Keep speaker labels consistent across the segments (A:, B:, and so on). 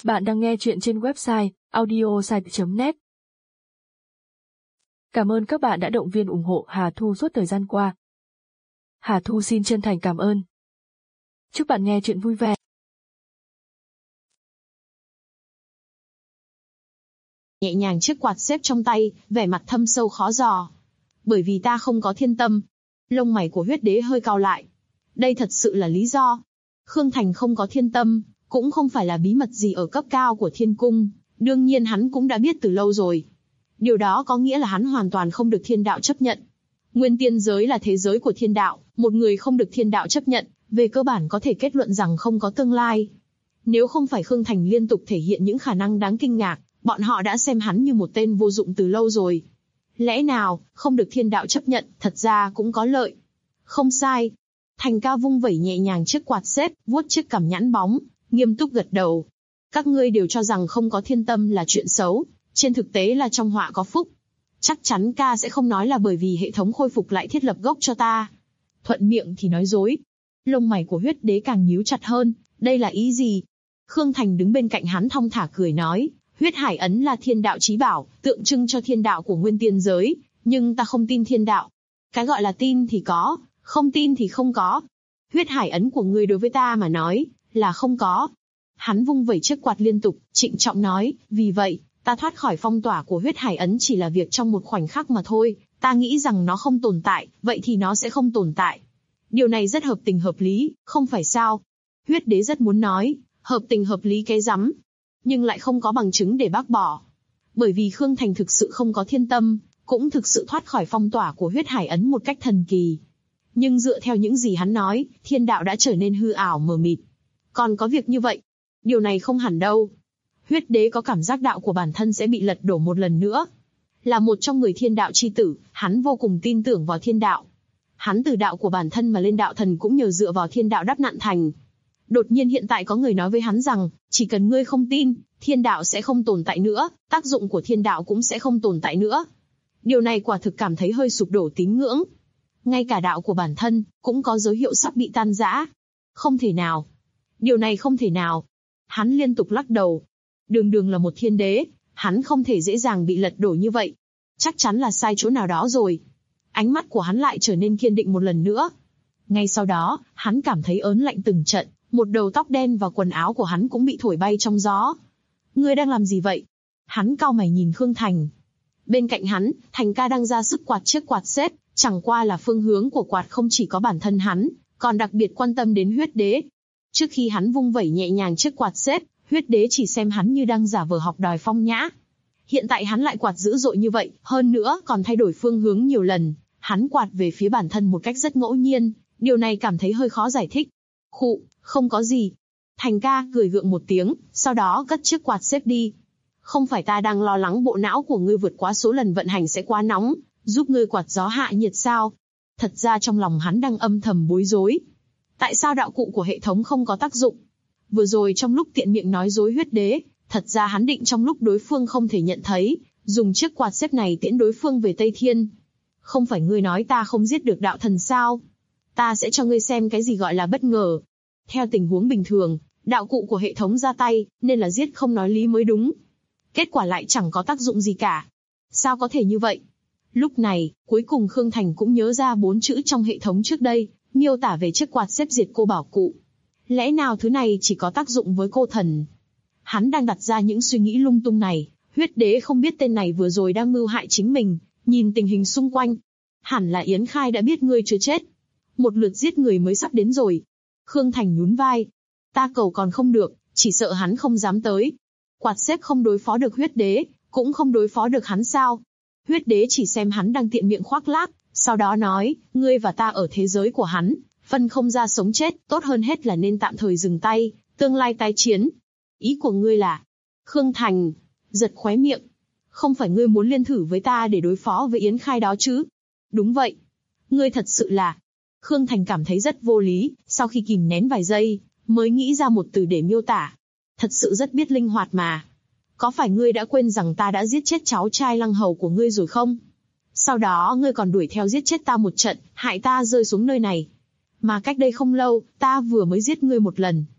A: Bạn đang nghe chuyện trên website audiosite.net. Cảm ơn các bạn đã động viên ủng hộ Hà Thu suốt thời gian qua. Hà Thu xin chân thành cảm ơn. Chúc bạn nghe chuyện vui vẻ.
B: Nhẹ nhàng chiếc quạt xếp trong tay, vẻ mặt thâm sâu khó dò. Bởi vì ta không có thiên tâm. Lông mày của huyết đế hơi cau lại. Đây thật sự là lý do. Khương Thành không có thiên tâm, cũng không phải là bí mật gì ở cấp cao của thiên cung, đương nhiên hắn cũng đã biết từ lâu rồi. Điều đó có nghĩa là hắn hoàn toàn không được thiên đạo chấp nhận. Nguyên tiên giới là thế giới của thiên đạo, một người không được thiên đạo chấp nhận, về cơ bản có thể kết luận rằng không có tương lai. Nếu không phải Khương Thành liên tục thể hiện những khả năng đáng kinh ngạc, bọn họ đã xem hắn như một tên vô dụng từ lâu rồi. Lẽ nào, không được thiên đạo chấp nhận, thật ra cũng có lợi. Không sai. Thành Ca vung vẩy nhẹ nhàng chiếc quạt xếp, vuốt chiếc cằm nhẵn bóng, nghiêm túc gật đầu. Các ngươi đều cho rằng không có thiên tâm là chuyện xấu, trên thực tế là trong họa có phúc. Chắc chắn ca sẽ không nói là bởi vì hệ thống khôi phục lại thiết lập gốc cho ta. Thuận miệng thì nói dối. Lông mày của huyết đế càng nhíu chặt hơn, đây là ý gì? Khương Thành đứng bên cạnh hắn thong thả cười nói, huyết hải ấn là thiên đạo chí bảo, tượng trưng cho thiên đạo của nguyên tiên giới, nhưng ta không tin thiên đạo. Cái gọi là tin thì có, không tin thì không có. Huyết hải ấn của ngươi đối với ta mà nói, là không có. Hắn vung vẩy chiếc quạt liên tục, trịnh trọng nói, vì vậy, ta thoát khỏi phong tỏa của huyết hải ấn chỉ là việc trong một khoảnh khắc mà thôi, ta nghĩ rằng nó không tồn tại, vậy thì nó sẽ không tồn tại. Điều này rất hợp tình hợp lý, không phải sao? Huyết đế rất muốn nói, hợp tình hợp lý cái rắm, nhưng lại không có bằng chứng để bác bỏ. Bởi vì Khương Thành thực sự không có thiên tâm, cũng thực sự thoát khỏi phong tỏa của huyết hải ấn một cách thần kỳ. Nhưng dựa theo những gì hắn nói, thiên đạo đã trở nên hư ảo mờ mịt. Còn có việc như vậy? Điều này không hẳn đâu. Huyết đế có cảm giác đạo của bản thân sẽ bị lật đổ một lần nữa. Là một trong 10 thiên đạo chi tử, hắn vô cùng tin tưởng vào thiên đạo. Hắn từ đạo của bản thân mà lên đạo thần cũng nhờ dựa vào thiên đạo đắp nặn thành. Đột nhiên hiện tại có người nói với hắn rằng, chỉ cần ngươi không tin, thiên đạo sẽ không tồn tại nữa, tác dụng của thiên đạo cũng sẽ không tồn tại nữa. Điều này quả thực cảm thấy hơi sụp đổ tín ngưỡng. Ngay cả đạo của bản thân, cũng có dấu hiệu sắp bị tan rã. Không thể nào. Điều này không thể nào. Hắn liên tục lắc đầu. Đường đường là một thiên đế, hắn không thể dễ dàng bị lật đổ như vậy. Chắc chắn là sai chỗ nào đó rồi. Ánh mắt của hắn lại trở nên kiên định một lần nữa. Ngay sau đó, hắn cảm thấy ớn lạnh từng trận, một đầu tóc đen và quần áo của hắn cũng bị thổi bay trong gió. Ngươi đang làm gì vậy? Hắn cau mày nhìn Khương Thành. Bên cạnh hắn, Thành Ca đang ra sức quạt chiếc quạt xếp, chẳng qua là phương hướng của quạt không chỉ có bản thân hắn, còn đặc biệt quan tâm đến huyết đế. Trước khi hắn vung vẩy nhẹ nhàng chiếc quạt xếp, huyết đế chỉ xem hắn như đang giả vờ học đòi phong nhã. Hiện tại hắn lại quạt dữ dội như vậy, hơn nữa còn thay đổi phương hướng nhiều lần. Hắn quạt về phía bản thân một cách rất ngẫu nhiên, điều này cảm thấy hơi khó giải thích. Khụ, không có gì. Thành Ca cười gượng một tiếng, sau đó cất chiếc quạt xếp đi. Không phải ta đang lo lắng bộ não của ngươi vượt quá số lần vận hành sẽ quá nóng, giúp ngươi quạt gió hạ nhiệt sao? Thật ra trong lòng hắn đang âm thầm bối rối. Tại sao đạo cụ của hệ thống không có tác dụng? Vừa rồi trong lúc tiện miệng nói dối huyết đế, thật ra hắn định trong lúc đối phương không thể nhận thấy, dùng chiếc quạt xếp này tiễn đối phương về Tây Thiên. Không phải ngươi nói ta không giết được đạo thần sao? Ta sẽ cho ngươi xem cái gì gọi là bất ngờ. Theo tình huống bình thường, đạo cụ của hệ thống ra tay, nên là giết không nói lý mới đúng. Kết quả lại chẳng có tác dụng gì cả. Sao có thể như vậy? Lúc này, cuối cùng Khương Thành cũng nhớ ra 4 chữ trong hệ thống trước đây, miêu tả về chiếc quạt xếp diệt cô bảo cụ. Lẽ nào thứ này chỉ có tác dụng với cô thần? Hắn đang đặt ra những suy nghĩ lung tung này, huyết đế không biết tên này vừa rồi đang mưu hại chính mình, nhìn tình hình xung quanh. Hẳn là Yến Khai đã biết ngươi chưa chết. Một lượt giết người mới sắp đến rồi. Khương Thành nhún vai. Ta cầu còn không được, chỉ sợ hắn không dám tới. Quạt xếp không đối phó được huyết đế, cũng không đối phó được hắn sao? Huyết đế chỉ xem hắn đang tiện miệng khoác lác, sau đó nói, ngươi và ta ở thế giới của hắn, phân không ra sống chết, tốt hơn hết là nên tạm thời dừng tay, tương lai tái chiến. Ý của ngươi là? Khương Thành giật khóe miệng. Không phải ngươi muốn liên thử với ta để đối phó với Yến Khai đó chứ? Đúng vậy. Ngươi thật sự là... Khương Thành cảm thấy rất vô lý, sau khi kìm nén vài giây, mới nghĩ ra một từ để miêu tả. Thật sự rất biết linh hoạt mà. Có phải ngươi đã quên rằng ta đã giết chết cháu trai Lăng Hầu của ngươi rồi không? Sau đó ngươi còn đuổi theo giết chết ta một trận, hại ta rơi xuống nơi này. Mà cách đây không lâu, ta vừa mới giết ngươi một lần.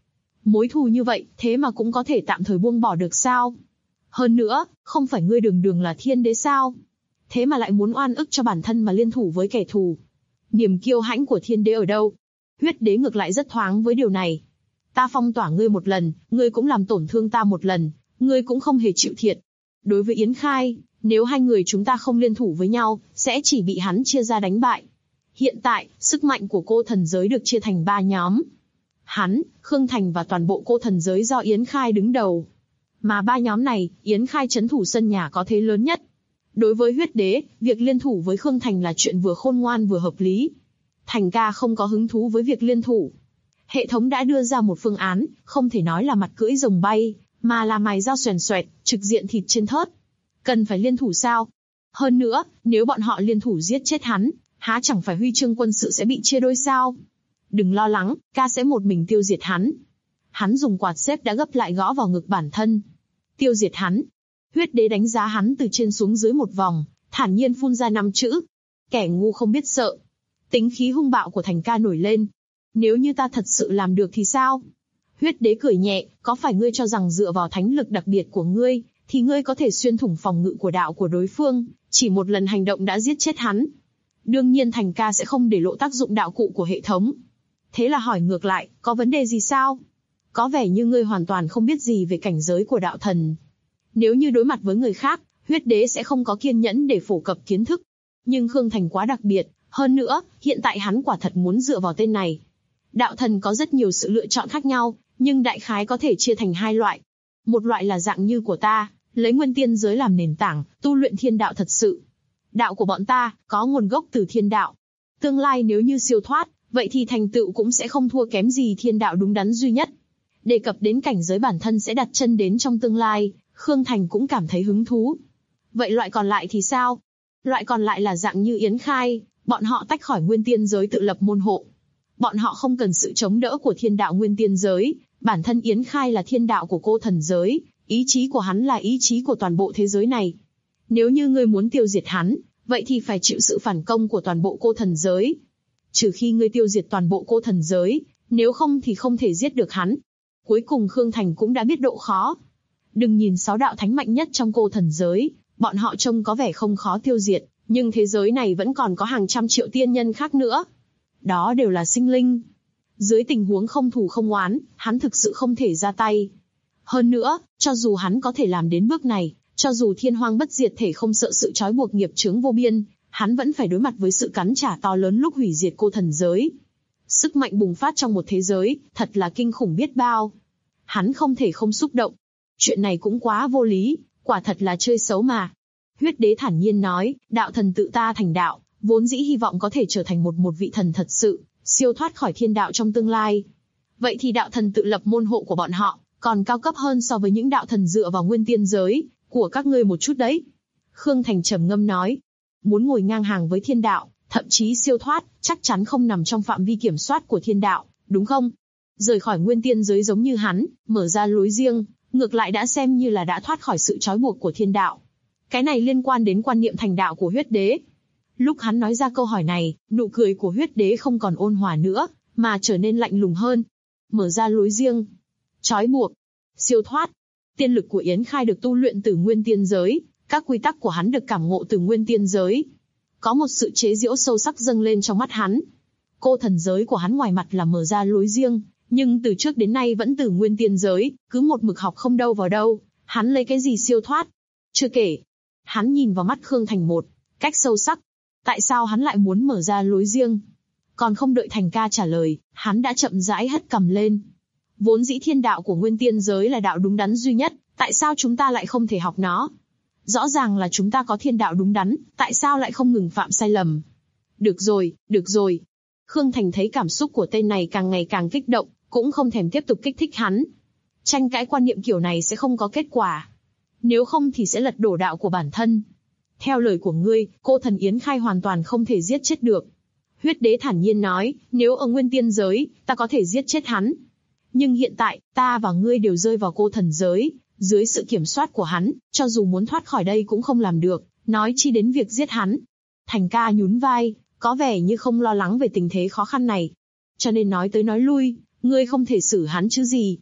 B: Mối thù như vậy, thế mà cũng có thể tạm thời buông bỏ được sao? Hơn nữa, không phải ngươi đường đường là thiên đế sao? Thế mà lại muốn oan ức cho bản thân mà liên thủ với kẻ thù. Niềm kiêu hãnh của thiên đế ở đâu? Huyết đế ngược lại rất thoáng với điều này. Ta phong tỏa ngươi một lần, ngươi cũng làm tổn thương ta một lần, ngươi cũng không hề chịu thiệt. Đối với Yến Khai, nếu hai người chúng ta không liên thủ với nhau, sẽ chỉ bị hắn chia ra đánh bại. Hiện tại, sức mạnh của cô thần giới được chia thành 3 nhóm. Hắn, Khương Thành và toàn bộ cô thần giới do Yến Khai đứng đầu. Mà 3 nhóm này, Yến Khai trấn thủ sân nhà có thế lớn nhất. Đối với huyết đế, việc liên thủ với Khương Thành là chuyện vừa khôn ngoan vừa hợp lý. Thành ca không có hứng thú với việc liên thủ. Hệ thống đã đưa ra một phương án, không thể nói là mặt cưỡi rồng bay, mà là mài dao xoèn xoẹt, trực diện thịt trên thớt. Cần phải liên thủ sao? Hơn nữa, nếu bọn họ liên thủ giết chết hắn, há chẳng phải huy chương quân sự sẽ bị chia đôi sao? Đừng lo lắng, ca sẽ một mình tiêu diệt hắn. Hắn dùng quạt xếp đã gấp lại gõ vào ngực bản thân. Tiêu diệt hắn. Huyết đế đánh giá hắn từ trên xuống dưới một vòng, thản nhiên phun ra 5 chữ. Kẻ ngu không biết sợ. Tính khí hung bạo của Thành ca nổi lên. Nếu như ta thật sự làm được thì sao? Huyết đế cười nhẹ, có phải ngươi cho rằng dựa vào thánh lực đặc biệt của ngươi, thì ngươi có thể xuyên thủng phòng ngự của đạo của đối phương, chỉ một lần hành động đã giết chết hắn? Đương nhiên Thành ca sẽ không để lộ tác dụng đạo cụ của hệ thống. Thế là hỏi ngược lại, có vấn đề gì sao? Có vẻ như ngươi hoàn toàn không biết gì về cảnh giới của đạo thần. Nếu như đối mặt với người khác, huyết đế sẽ không có kiên nhẫn để phổ cập kiến thức. Nhưng Khương Thành quá đặc biệt, hơn nữa, hiện tại hắn quả thật muốn dựa vào tên này. Đạo thần có rất nhiều sự lựa chọn khác nhau, nhưng đại khái có thể chia thành 2 loại. Một loại là dạng như của ta, lấy nguyên tiên giới làm nền tảng, tu luyện thiên đạo thật sự. Đạo của bọn ta, có nguồn gốc từ thiên đạo. Tương lai nếu như siêu thoát, vậy thì thành tựu cũng sẽ không thua kém gì thiên đạo đúng đắn duy nhất. Đề cập đến cảnh giới bản thân sẽ đặt chân đến trong tương lai, Khương Thành cũng cảm thấy hứng thú. Vậy loại còn lại thì sao? Loại còn lại là dạng như Yến Khai, bọn họ tách khỏi nguyên tiên giới tự lập môn hộ. Bọn họ không cần sự chống đỡ của thiên đạo nguyên tiên giới, bản thân Yến Khai là thiên đạo của cô thần giới, ý chí của hắn là ý chí của toàn bộ thế giới này. Nếu như ngươi muốn tiêu diệt hắn, vậy thì phải chịu sự phản công của toàn bộ cô thần giới. Trừ khi ngươi tiêu diệt toàn bộ cô thần giới, nếu không thì không thể giết được hắn. Cuối cùng Khương Thành cũng đã biết độ khó. Đừng nhìn 6 đạo thánh mạnh nhất trong cô thần giới, bọn họ trông có vẻ không khó tiêu diệt, nhưng thế giới này vẫn còn có hàng trăm triệu tiên nhân khác nữa. Đó đều là sinh linh. Dưới tình huống không thù không oán, hắn thực sự không thể ra tay. Hơn nữa, cho dù hắn có thể làm đến bước này, cho dù thiên hoang bất diệt thể không sợ sự trói buộc nghiệp chướng vô biên, hắn vẫn phải đối mặt với sự cắn trả to lớn lúc hủy diệt cô thần giới. Sức mạnh bùng phát trong một thế giới, thật là kinh khủng biết bao. Hắn không thể không xúc động. Chuyện này cũng quá vô lý, quả thật là chơi xấu mà. Huyết đế thản nhiên nói, đạo thần tự ta thành đạo, vốn dĩ hy vọng có thể trở thành một vị thần thật sự, siêu thoát khỏi thiên đạo trong tương lai. Vậy thì đạo thần tự lập môn hộ của bọn họ, còn cao cấp hơn so với những đạo thần dựa vào nguyên tiên giới, của các ngươi một chút đấy. Khương Thành trầm ngâm nói, muốn ngồi ngang hàng với thiên đạo, thậm chí siêu thoát, chắc chắn không nằm trong phạm vi kiểm soát của thiên đạo, đúng không? Rời khỏi nguyên tiên giới giống như hắn, mở ra lối riêng, ngược lại đã xem như là đã thoát khỏi sự trói buộc của thiên đạo. Cái này liên quan đến quan niệm thành đạo của huyết đế. Lúc hắn nói ra câu hỏi này, nụ cười của huyết đế không còn ôn hòa nữa, mà trở nên lạnh lùng hơn. Mở ra lối riêng, trói buộc, siêu thoát. Tiên lực của Yến Khai được tu luyện từ nguyên tiên giới, các quy tắc của hắn được cảm ngộ từ nguyên tiên giới. Có một sự chế giễu sâu sắc dâng lên trong mắt hắn. Cô thần giới của hắn ngoài mặt là mở ra lối riêng, nhưng từ trước đến nay vẫn từ nguyên tiên giới, cứ một mực học không đâu vào đâu, hắn lấy cái gì siêu thoát? Chưa kể, hắn nhìn vào mắt Khương Thành một cách sâu sắc. Tại sao hắn lại muốn mở ra lối riêng? Còn không đợi Thành ca trả lời, hắn đã chậm rãi hất cằm lên. Vốn dĩ thiên đạo của nguyên tiên giới là đạo đúng đắn duy nhất, tại sao chúng ta lại không thể học nó? Rõ ràng là chúng ta có thiên đạo đúng đắn, tại sao lại không ngừng phạm sai lầm? Được rồi, được rồi. Khương Thành thấy cảm xúc của tên này càng ngày càng kích động, cũng không thèm tiếp tục kích thích hắn. Tranh cãi quan niệm kiểu này sẽ không có kết quả. Nếu không thì sẽ lật đổ đạo của bản thân. Theo lời của ngươi, cô thần Yến Khai hoàn toàn không thể giết chết được. Huyết đế thản nhiên nói, nếu ở nguyên tiên giới, ta có thể giết chết hắn. Nhưng hiện tại, ta và ngươi đều rơi vào cô thần giới, dưới sự kiểm soát của hắn, cho dù muốn thoát khỏi đây cũng không làm được, nói chi đến việc giết hắn. Thành ca nhún vai, có vẻ như không lo lắng về tình thế khó khăn này. Cho nên nói tới nói lui, ngươi không thể xử hắn chứ gì.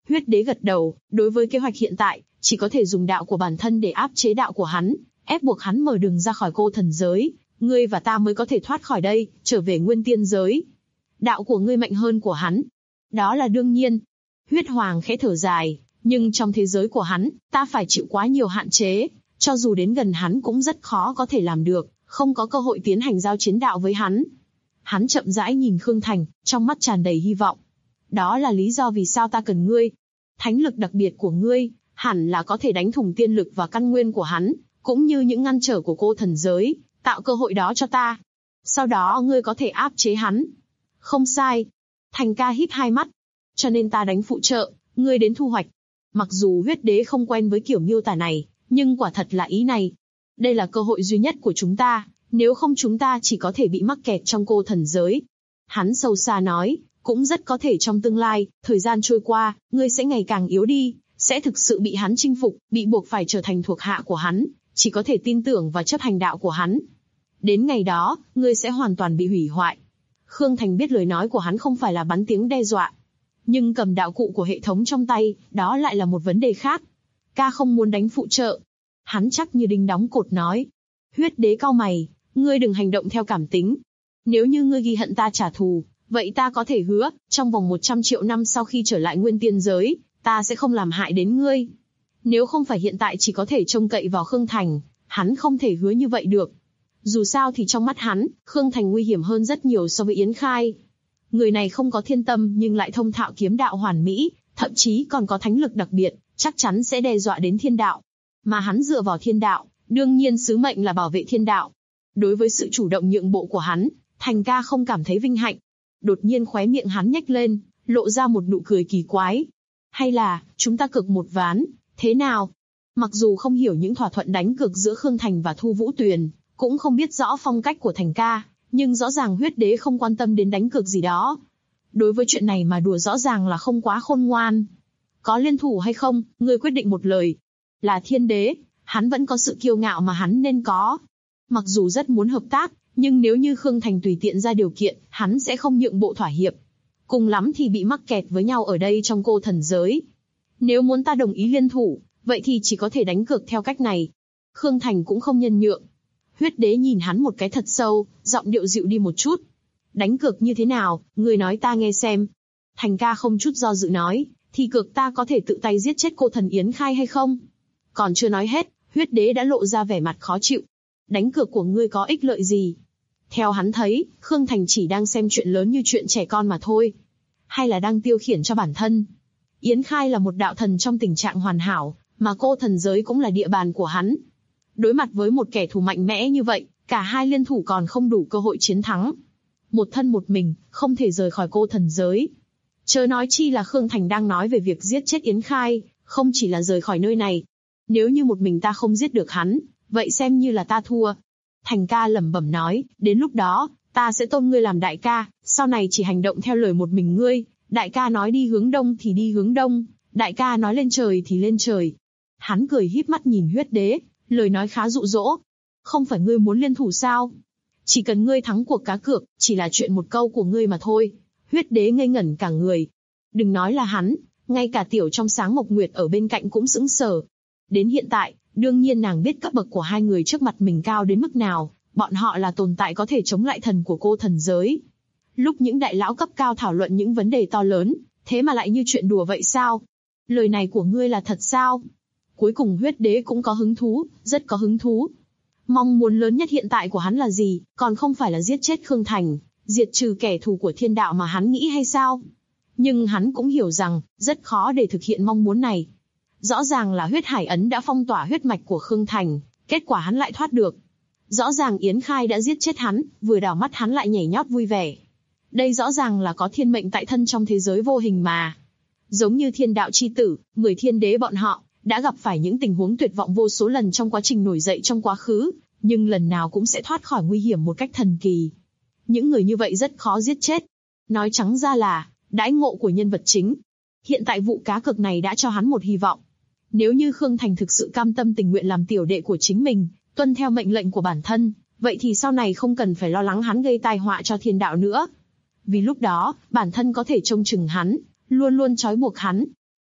B: Huyết đế gật đầu, đối với kế hoạch hiện tại, chỉ có thể dùng đạo của bản thân để áp chế đạo của hắn, ép buộc hắn mở đường ra khỏi cô thần giới. Ngươi và ta mới có thể thoát khỏi đây, trở về nguyên tiên giới. Đạo của ngươi mạnh hơn của hắn. Đó là đương nhiên. Huyết Hoàng khẽ thở dài, nhưng trong thế giới của hắn, ta phải chịu quá nhiều hạn chế, cho dù đến gần hắn cũng rất khó có thể làm được, không có cơ hội tiến hành giao chiến đạo với hắn. Hắn chậm rãi nhìn Khương Thành, trong mắt tràn đầy hy vọng. Đó là lý do vì sao ta cần ngươi. Thánh lực đặc biệt của ngươi, hẳn là có thể đánh thủng tiên lực và căn nguyên của hắn, cũng như những ngăn trở của cô thần giới, tạo cơ hội đó cho ta. Sau đó ngươi có thể áp chế hắn. Không sai. Thành ca híp hai mắt. Cho nên ta đánh phụ trợ, ngươi đến thu hoạch. Mặc dù huyết đế không quen với kiểu miêu tả này, nhưng quả thật là ý này. Đây là cơ hội duy nhất của chúng ta, nếu không chúng ta chỉ có thể bị mắc kẹt trong cô thần giới. Hắn sâu xa nói, cũng rất có thể trong tương lai, thời gian trôi qua, ngươi sẽ ngày càng yếu đi, sẽ thực sự bị hắn chinh phục, bị buộc phải trở thành thuộc hạ của hắn, chỉ có thể tin tưởng và chấp hành đạo của hắn. Đến ngày đó, ngươi sẽ hoàn toàn bị hủy hoại. Khương Thành biết lời nói của hắn không phải là bắn tiếng đe dọa, nhưng cầm đạo cụ của hệ thống trong tay, đó lại là một vấn đề khác. Ca không muốn đánh phụ trợ. Hắn chắc như đinh đóng cột nói. Huyết đế cau mày, ngươi đừng hành động theo cảm tính. Nếu như ngươi ghi hận ta trả thù, vậy ta có thể hứa, trong vòng 100 triệu năm sau khi trở lại nguyên tiên giới, ta sẽ không làm hại đến ngươi. Nếu không phải hiện tại chỉ có thể trông cậy vào Khương Thành, hắn không thể hứa như vậy được. Dù sao thì trong mắt hắn, Khương Thành nguy hiểm hơn rất nhiều so với Yến Khai. Người này không có thiên tâm nhưng lại thông thạo kiếm đạo hoàn mỹ, thậm chí còn có thánh lực đặc biệt, chắc chắn sẽ đe dọa đến thiên đạo. Mà hắn dựa vào thiên đạo, đương nhiên sứ mệnh là bảo vệ thiên đạo. Đối với sự chủ động nhượng bộ của hắn, Thành ca không cảm thấy vinh hạnh. Đột nhiên khóe miệng hắn nhếch lên, lộ ra một nụ cười kỳ quái. Hay là, chúng ta cược một ván, thế nào? Mặc dù không hiểu những thỏa thuận đánh cược giữa Khương Thành và Thu Vũ Tuyền, cũng không biết rõ phong cách của Thành ca, nhưng rõ ràng huyết đế không quan tâm đến đánh cược gì đó. Đối với chuyện này mà đùa rõ ràng là không quá khôn ngoan. Có liên thủ hay không, ngươi quyết định một lời. Là thiên đế, hắn vẫn có sự kiêu ngạo mà hắn nên có. Mặc dù rất muốn hợp tác, nhưng nếu như Khương Thành tùy tiện ra điều kiện, hắn sẽ không nhượng bộ thỏa hiệp. Cùng lắm thì bị mắc kẹt với nhau ở đây trong cô thần giới. Nếu muốn ta đồng ý liên thủ, vậy thì chỉ có thể đánh cược theo cách này. Khương Thành cũng không nhân nhượng. Huyết đế nhìn hắn một cái thật sâu, giọng điệu dịu đi một chút. Đánh cược như thế nào, ngươi nói ta nghe xem. Thành ca không chút do dự nói, thì cược ta có thể tự tay giết chết cô thần Yến Khai hay không? Còn chưa nói hết, huyết đế đã lộ ra vẻ mặt khó chịu. Đánh cược của ngươi có ích lợi gì? Theo hắn thấy, Khương Thành chỉ đang xem chuyện lớn như chuyện trẻ con mà thôi. Hay là đang tiêu khiển cho bản thân? Yến Khai là một đạo thần trong tình trạng hoàn hảo, mà cô thần giới cũng là địa bàn của hắn. Đối mặt với một kẻ thù mạnh mẽ như vậy, cả hai liên thủ còn không đủ cơ hội chiến thắng. Một thân một mình, không thể rời khỏi cô thần giới. Chớ nói chi là Khương Thành đang nói về việc giết chết Yến Khai, không chỉ là rời khỏi nơi này. Nếu như một mình ta không giết được hắn, vậy xem như là ta thua. Thành ca lẩm bẩm nói, đến lúc đó, ta sẽ tôn ngươi làm đại ca, sau này chỉ hành động theo lời một mình ngươi. Đại ca nói đi hướng đông thì đi hướng đông, đại ca nói lên trời thì lên trời. Hắn cười híp mắt nhìn huyết đế, lời nói khá dụ dỗ. Không phải ngươi muốn liên thủ sao? Chỉ cần ngươi thắng cuộc cá cược, chỉ là chuyện một câu của ngươi mà thôi. Huyết đế ngây ngẩn cả người. Đừng nói là hắn, ngay cả tiểu trong sáng Mộc Nguyệt ở bên cạnh cũng sững sờ. Đến hiện tại, đương nhiên nàng biết cấp bậc của hai người trước mặt mình cao đến mức nào, bọn họ là tồn tại có thể chống lại thần của cô thần giới. Lúc những đại lão cấp cao thảo luận những vấn đề to lớn, thế mà lại như chuyện đùa vậy sao? Lời này của ngươi là thật sao? Cuối cùng huyết đế cũng có hứng thú, rất có hứng thú. Mong muốn lớn nhất hiện tại của hắn là gì, còn không phải là giết chết Khương Thành, diệt trừ kẻ thù của thiên đạo mà hắn nghĩ hay sao? Nhưng hắn cũng hiểu rằng, rất khó để thực hiện mong muốn này. Rõ ràng là huyết hải ấn đã phong tỏa huyết mạch của Khương Thành, kết quả hắn lại thoát được. Rõ ràng Yến Khai đã giết chết hắn, vừa đảo mắt hắn lại nhảy nhót vui vẻ. Đây rõ ràng là có thiên mệnh tại thân trong thế giới vô hình mà. Giống như thiên đạo chi tử, 10 thiên đế bọn họ, đã gặp phải những tình huống tuyệt vọng vô số lần trong quá trình nổi dậy trong quá khứ, nhưng lần nào cũng sẽ thoát khỏi nguy hiểm một cách thần kỳ. Những người như vậy rất khó giết chết. Nói trắng ra là, đãi ngộ của nhân vật chính. Hiện tại vụ cá cược này đã cho hắn một hy vọng. Nếu như Khương Thành thực sự cam tâm tình nguyện làm tiểu đệ của chính mình, tuân theo mệnh lệnh của bản thân, vậy thì sau này không cần phải lo lắng hắn gây tai họa cho thiên đạo nữa. Vì lúc đó, bản thân có thể trông chừng hắn, luôn luôn trói buộc hắn.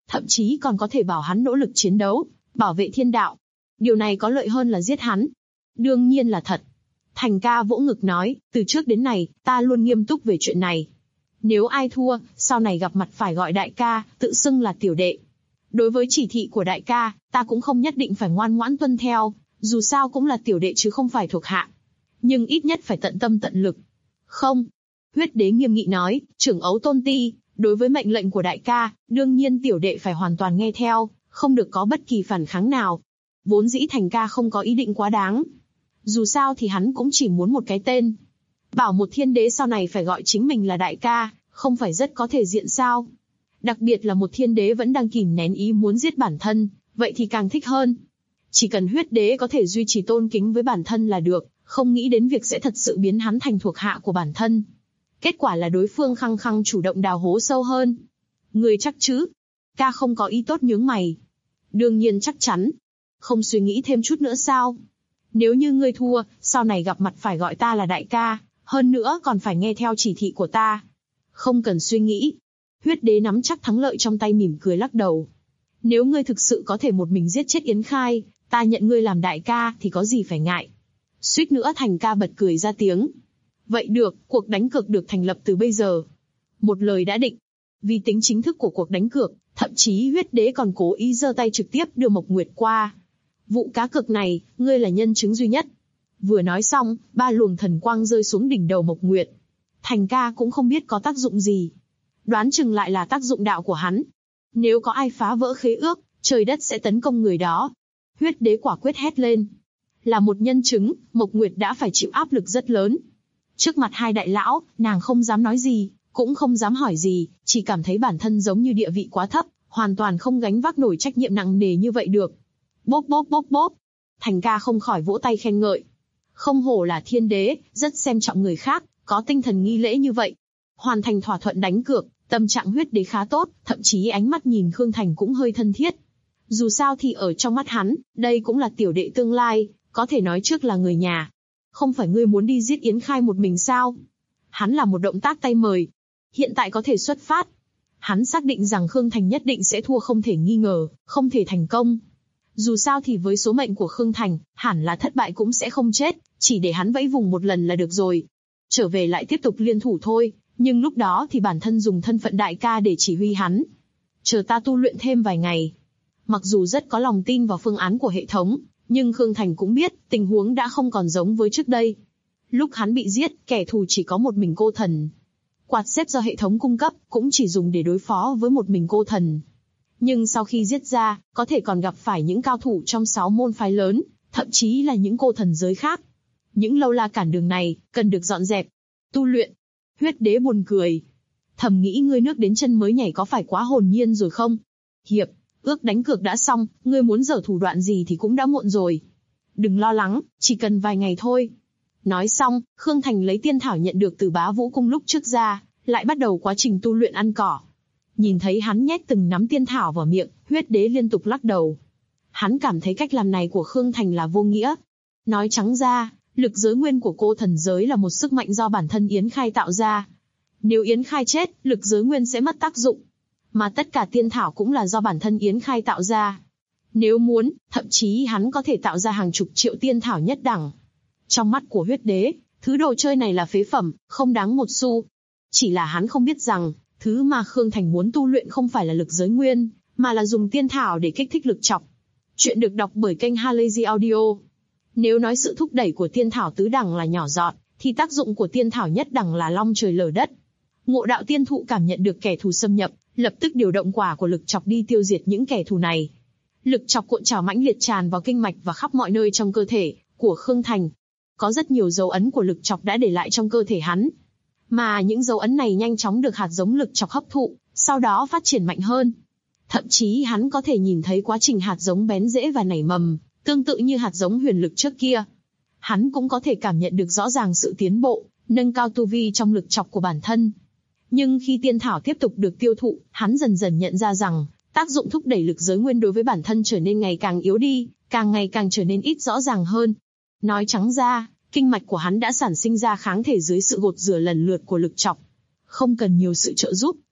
B: thậm chí còn có thể bảo hắn nỗ lực chiến đấu, bảo vệ thiên đạo. Điều này có lợi hơn là giết hắn. Đương nhiên là thật. Thành ca vỗ ngực nói, từ trước đến nay, ta luôn nghiêm túc về chuyện này. Nếu ai thua, sau này gặp mặt phải gọi đại ca, tự xưng là tiểu đệ. Đối với chỉ thị của đại ca, ta cũng không nhất định phải ngoan ngoãn tuân theo, dù sao cũng là tiểu đệ chứ không phải thuộc hạ. Nhưng ít nhất phải tận tâm tận lực. Không. Huyết đế nghiêm nghị nói, trưởng ấu tôn ti, đối với mệnh lệnh của đại ca, đương nhiên tiểu đệ phải hoàn toàn nghe theo, không được có bất kỳ phản kháng nào. Vốn dĩ Thành ca không có ý định quá đáng. Dù sao thì hắn cũng chỉ muốn một cái tên. Bảo một thiên đế sau này phải gọi chính mình là đại ca, không phải rất có thể diện sao? Đặc biệt là một thiên đế vẫn đang kìm nén ý muốn giết bản thân, vậy thì càng thích hơn. Chỉ cần huyết đế có thể duy trì tôn kính với bản thân là được, không nghĩ đến việc sẽ thật sự biến hắn thành thuộc hạ của bản thân. Kết quả là đối phương khăng khăng chủ động đào hố sâu hơn. Ngươi chắc chứ? Ca không có ý tốt nhướng mày. Đương nhiên chắc chắn. Không suy nghĩ thêm chút nữa sao? Nếu như ngươi thua, sau này gặp mặt phải gọi ta là đại ca, hơn nữa còn phải nghe theo chỉ thị của ta. Không cần suy nghĩ. Huyết đế nắm chắc thắng lợi trong tay mỉm cười lắc đầu. Nếu ngươi thực sự có thể một mình giết chết Yến Khai, ta nhận ngươi làm đại ca thì có gì phải ngại. Suýt nữa Thành ca bật cười ra tiếng. Vậy được, cuộc đánh cược được thành lập từ bây giờ. Một lời đã định. Vì tính chính thức của cuộc đánh cược, thậm chí huyết đế còn cố ý giơ tay trực tiếp đưa Mộc Nguyệt qua. Vụ cá cược này, ngươi là nhân chứng duy nhất. Vừa nói xong, 3 luồng thần quang rơi xuống đỉnh đầu Mộc Nguyệt. Thành ca cũng không biết có tác dụng gì. Đoán chừng lại là tác dụng đạo của hắn. Nếu có ai phá vỡ khế ước, trời đất sẽ tấn công người đó. Huyết đế quả quyết hét lên. Là một nhân chứng, Mộc Nguyệt đã phải chịu áp lực rất lớn. Trước mặt hai đại lão, nàng không dám nói gì, cũng không dám hỏi gì, chỉ cảm thấy bản thân giống như địa vị quá thấp, hoàn toàn không gánh vác nổi trách nhiệm nặng nề như vậy được. Bốp bốp bốp bốp. Thành ca không khỏi vỗ tay khen ngợi. Không hổ là thiên đế, rất xem trọng người khác, có tinh thần nghi lễ như vậy. Hoàn thành thỏa thuận đánh cược, tâm trạng huyết đế khá tốt, thậm chí ánh mắt nhìn Khương Thành cũng hơi thân thiết. Dù sao thì ở trong mắt hắn, đây cũng là tiểu đệ tương lai, có thể nói trước là người nhà. Không phải ngươi muốn đi giết Yến Khai một mình sao? Hắn là một động tác tay mời. Hiện tại có thể xuất phát. Hắn xác định rằng Khương Thành nhất định sẽ thua không thể nghi ngờ, không thể thành công. Dù sao thì với số mệnh của Khương Thành, hẳn là thất bại cũng sẽ không chết, chỉ để hắn vẫy vùng một lần là được rồi. Trở về lại tiếp tục liên thủ thôi, nhưng lúc đó thì bản thân dùng thân phận đại ca để chỉ huy hắn. Chờ ta tu luyện thêm vài ngày. Mặc dù rất có lòng tin vào phương án của hệ thống, nhưng Khương Thành cũng biết tình huống đã không còn giống với trước đây. Lúc hắn bị giết, kẻ thù chỉ có một mình cô thần. Quạt xếp do hệ thống cung cấp cũng chỉ dùng để đối phó với một mình cô thần. Nhưng sau khi giết ra, có thể còn gặp phải những cao thủ trong 6 môn phái lớn, thậm chí là những cô thần giới khác. Những lâu la cản đường này, cần được dọn dẹp. Tu luyện. Huyết đế buồn cười. Thầm nghĩ ngươi nước đến chân mới nhảy có phải quá hồn nhiên rồi không? Hiệp, ước đánh cược đã xong, ngươi muốn giở thủ đoạn gì thì cũng đã muộn rồi. Đừng lo lắng, chỉ cần vài ngày thôi. Nói xong, Khương Thành lấy tiên thảo nhận được từ Bá Vũ Cung lúc trước ra, lại bắt đầu quá trình tu luyện ăn cỏ. Nhìn thấy hắn nhét từng nắm tiên thảo vào miệng, huyết đế liên tục lắc đầu. Hắn cảm thấy cách làm này của Khương Thành là vô nghĩa. Nói trắng ra, lực giới nguyên của cô thần giới là một sức mạnh do bản thân Yến Khai tạo ra. Nếu Yến Khai chết, lực giới nguyên sẽ mất tác dụng. Mà tất cả tiên thảo cũng là do bản thân Yến Khai tạo ra. Nếu muốn, thậm chí hắn có thể tạo ra hàng chục triệu tiên thảo nhất đẳng. Trong mắt của huyết đế, thứ đồ chơi này là phế phẩm, không đáng một xu. Chỉ là hắn không biết rằng, thứ mà Khương Thành muốn tu luyện không phải là lực giới nguyên, mà là dùng tiên thảo để kích thích lực chọc. Chuyện được đọc bởi kênh Halazy Audio. Nếu nói sự thúc đẩy của tiên thảo tứ đẳng là nhỏ giọt, thì tác dụng của tiên thảo nhất đẳng là long trời lở đất. Ngộ đạo tiên thụ cảm nhận được kẻ thù xâm nhập, lập tức điều động quả của lực chọc đi tiêu diệt những kẻ thù này. Lực chọc cuộn trào mãnh liệt tràn vào kinh mạch và khắp mọi nơi trong cơ thể của Khương Thành. Có rất nhiều dấu ấn của lực chọc đã để lại trong cơ thể hắn. Mà những dấu ấn này nhanh chóng được hạt giống lực chọc hấp thụ, sau đó phát triển mạnh hơn. Thậm chí hắn có thể nhìn thấy quá trình hạt giống bén rễ và nảy mầm, tương tự như hạt giống huyền lực trước kia. Hắn cũng có thể cảm nhận được rõ ràng sự tiến bộ, nâng cao tu vi trong lực chọc của bản thân. Nhưng khi tiên thảo tiếp tục được tiêu thụ, hắn dần dần nhận ra rằng, tác dụng thúc đẩy lực giới nguyên đối với bản thân trở nên ngày càng yếu đi, càng ngày càng trở nên ít rõ ràng hơn. Nói trắng ra, kinh mạch của hắn đã sản sinh ra kháng thể dưới sự gột rửa lần lượt của lực chọc. Không cần nhiều sự trợ giúp,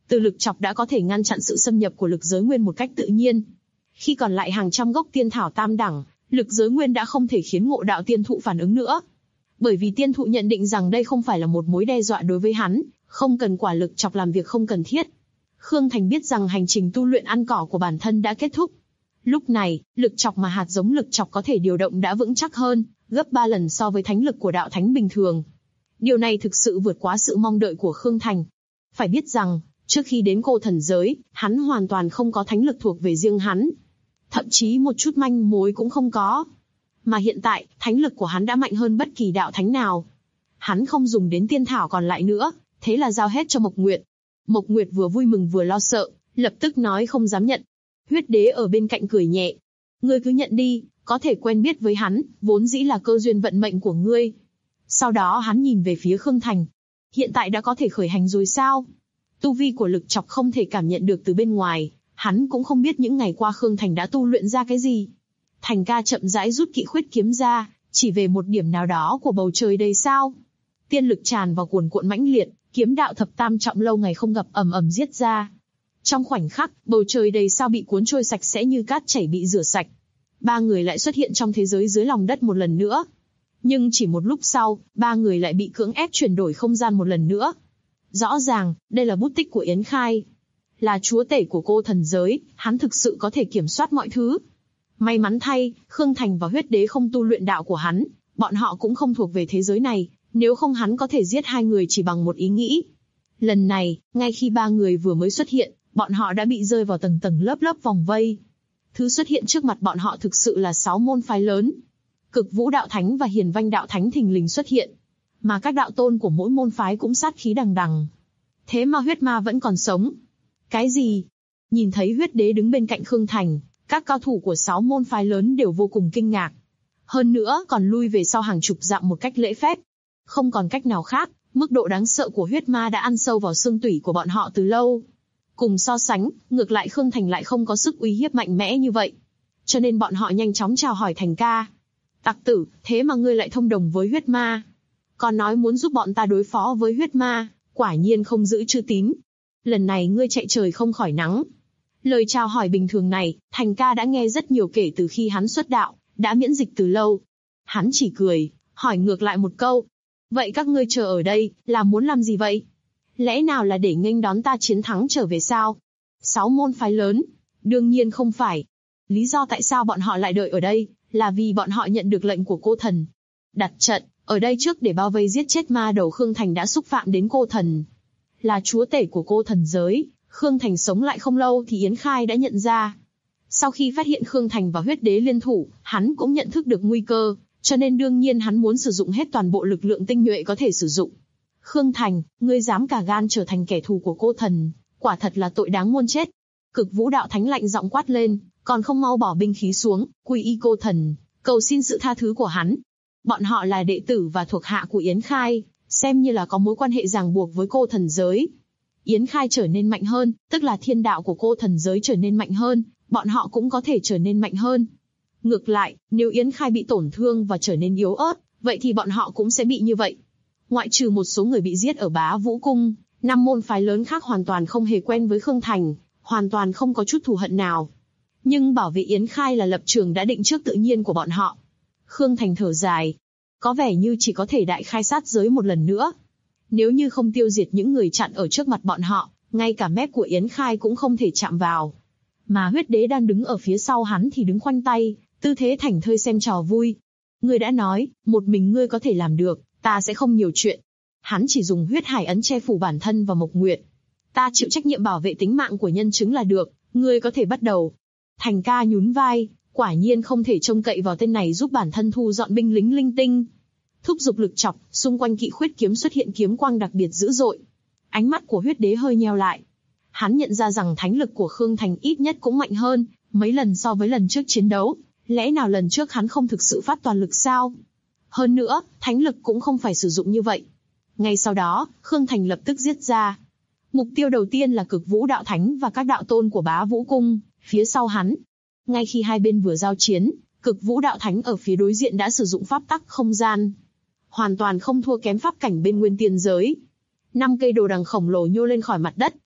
B: Từ lực chọc đã có thể ngăn chặn sự xâm nhập của lực giới nguyên một cách tự nhiên. Khi còn lại hàng trăm gốc tiên thảo tam đẳng, lực giới nguyên đã không thể khiến Ngộ Đạo Tiên Thụ phản ứng nữa. Bởi vì tiên thụ nhận định rằng đây không phải là một mối đe dọa đối với hắn, không cần quả lực chọc làm việc không cần thiết. Khương Thành biết rằng hành trình tu luyện ăn cỏ của bản thân đã kết thúc. Lúc này, lực chọc mà hạt giống lực chọc có thể điều động đã vững chắc hơn, gấp 3 lần so với thánh lực của đạo thánh bình thường. Điều này thực sự vượt quá sự mong đợi của Khương Thành. Phải biết rằng, trước khi đến Cô Thần Giới, hắn hoàn toàn không có thánh lực thuộc về riêng hắn. Thậm chí một chút manh mối cũng không có. Mà hiện tại, thánh lực của hắn đã mạnh hơn bất kỳ đạo thánh nào. Hắn không dùng đến tiên thảo còn lại nữa, thế là giao hết cho Mộc Nguyệt. Mộc Nguyệt vừa vui mừng vừa lo sợ, lập tức nói không dám nhận. Huyết Đế ở bên cạnh cười nhẹ. Ngươi cứ nhận đi, có thể quen biết với hắn, vốn dĩ là cơ duyên vận mệnh của ngươi. Sau đó hắn nhìn về phía Khương Thành. Hiện tại đã có thể khởi hành rồi sao? Tu vi của lực chọc không thể cảm nhận được từ bên ngoài, hắn cũng không biết những ngày qua Khương Thành đã tu luyện ra cái gì. Thành ca chậm rãi rút kỵ khuyết kiếm ra, chỉ về một điểm nào đó của bầu trời đầy sao. Tiên lực tràn vào cuồn cuộn mãnh liệt, kiếm đạo thập tam trọng lâu ngày không gặp ầm ầm giết ra. Trong khoảnh khắc, bầu trời đầy sao bị cuốn trôi sạch sẽ như cát chảy bị rửa sạch. Ba người lại xuất hiện trong thế giới dưới lòng đất một lần nữa. Nhưng chỉ một lúc sau, ba người lại bị cưỡng ép chuyển đổi không gian một lần nữa. Rõ ràng, đây là bút tích của Yến Khai. Là chúa tể của Cô Thần Giới, hắn thực sự có thể kiểm soát mọi thứ. May mắn thay, Khương Thành và Huyết Đế không tu luyện đạo của hắn, bọn họ cũng không thuộc về thế giới này, nếu không hắn có thể giết hai người chỉ bằng một ý nghĩ. Lần này, ngay khi ba người vừa mới xuất hiện, bọn họ đã bị rơi vào tầng tầng lớp lớp vòng vây. Thứ xuất hiện trước mặt bọn họ thực sự là 6 môn phái lớn. Cực Vũ Đạo Thánh và Hiền Vanh Đạo Thánh thình lình xuất hiện, mà các đạo tôn của mỗi môn phái cũng sát khí đằng đằng. Thế mà huyết ma vẫn còn sống. Cái gì? Nhìn thấy Huyết Đế đứng bên cạnh Khương Thành, các cao thủ của 6 môn phái lớn đều vô cùng kinh ngạc. Hơn nữa còn lui về sau hàng chục dặm một cách lễ phép. Không còn cách nào khác, mức độ đáng sợ của huyết ma đã ăn sâu vào xương tủy của bọn họ từ lâu. Cùng so sánh, ngược lại Khương Thành lại không có sức uy hiếp mạnh mẽ như vậy. Cho nên bọn họ nhanh chóng chào hỏi Thành ca. Tặc tử, thế mà ngươi lại thông đồng với huyết ma. Còn nói muốn giúp bọn ta đối phó với huyết ma, quả nhiên không giữ chữ tín. Lần này ngươi chạy trời không khỏi nắng. Lời chào hỏi bình thường này, Thành ca đã nghe rất nhiều kể từ khi hắn xuất đạo, đã miễn dịch từ lâu. Hắn chỉ cười, hỏi ngược lại một câu. Vậy các ngươi chờ ở đây, là muốn làm gì vậy? Lẽ nào là để nghênh đón ta chiến thắng trở về sao? 6 môn phái lớn? Đương nhiên không phải. Lý do tại sao bọn họ lại đợi ở đây, là vì bọn họ nhận được lệnh của Cô Thần. Đặt trận, ở đây trước để bao vây giết chết ma đầu Khương Thành đã xúc phạm đến Cô Thần. Là chúa tể của Cô Thần Giới, Khương Thành sống lại không lâu thì Yến Khai đã nhận ra. Sau khi phát hiện Khương Thành và Huyết Đế liên thủ, hắn cũng nhận thức được nguy cơ, cho nên đương nhiên hắn muốn sử dụng hết toàn bộ lực lượng tinh nhuệ có thể sử dụng. Khương Thành, ngươi dám cả gan trở thành kẻ thù của Cô Thần, quả thật là tội đáng muôn chết. Cực Vũ Đạo Thánh lạnh giọng quát lên, còn không mau bỏ binh khí xuống, quy y Cô Thần, cầu xin sự tha thứ của hắn. Bọn họ là đệ tử và thuộc hạ của Yến Khai, xem như là có mối quan hệ ràng buộc với Cô Thần Giới. Yến Khai trở nên mạnh hơn, tức là thiên đạo của Cô Thần Giới trở nên mạnh hơn, bọn họ cũng có thể trở nên mạnh hơn. Ngược lại, nếu Yến Khai bị tổn thương và trở nên yếu ớt, vậy thì bọn họ cũng sẽ bị như vậy. Ngoại trừ một số người bị giết ở Bá Vũ Cung, 5 môn phái lớn khác hoàn toàn không hề quen với Khương Thành, hoàn toàn không có chút thù hận nào. Nhưng bảo vệ Yến Khai là lập trường đã định trước tự nhiên của bọn họ. Khương Thành thở dài. Có vẻ như chỉ có thể đại khai sát giới một lần nữa. Nếu như không tiêu diệt những người chặn ở trước mặt bọn họ, ngay cả mép của Yến Khai cũng không thể chạm vào. Mà Huyết Đế đang đứng ở phía sau hắn thì đứng khoanh tay, tư thế thảnh thơi xem trò vui. Ngươi đã nói, một mình ngươi có thể làm được, ta sẽ không nhiều chuyện. Hắn chỉ dùng huyết hải ấn che phủ bản thân và Mộc Nguyệt. Ta chịu trách nhiệm bảo vệ tính mạng của nhân chứng là được, ngươi có thể bắt đầu. Thành ca nhún vai, quả nhiên không thể trông cậy vào tên này giúp bản thân thu dọn binh lính linh tinh. Thúc giục lực chọc, xung quanh kỵ khuyết kiếm xuất hiện kiếm quang đặc biệt dữ dội. Ánh mắt của Huyết Đế hơi nheo lại. Hắn nhận ra rằng thánh lực của Khương Thành ít nhất cũng mạnh hơn, mấy lần so với lần trước chiến đấu. Lẽ nào lần trước hắn không thực sự phát toàn lực sao? Hơn nữa, thánh lực cũng không phải sử dụng như vậy. Ngay sau đó, Khương Thành lập tức giết ra. Mục tiêu đầu tiên là Cực Vũ Đạo Thánh và các đạo tôn của Bá Vũ Cung, phía sau hắn. Ngay khi hai bên vừa giao chiến, Cực Vũ Đạo Thánh ở phía đối diện đã sử dụng pháp tắc không gian. Hoàn toàn không thua kém pháp cảnh bên Nguyên Tiên Giới. 5 cây đồ đằng khổng lồ nhô lên khỏi mặt đất,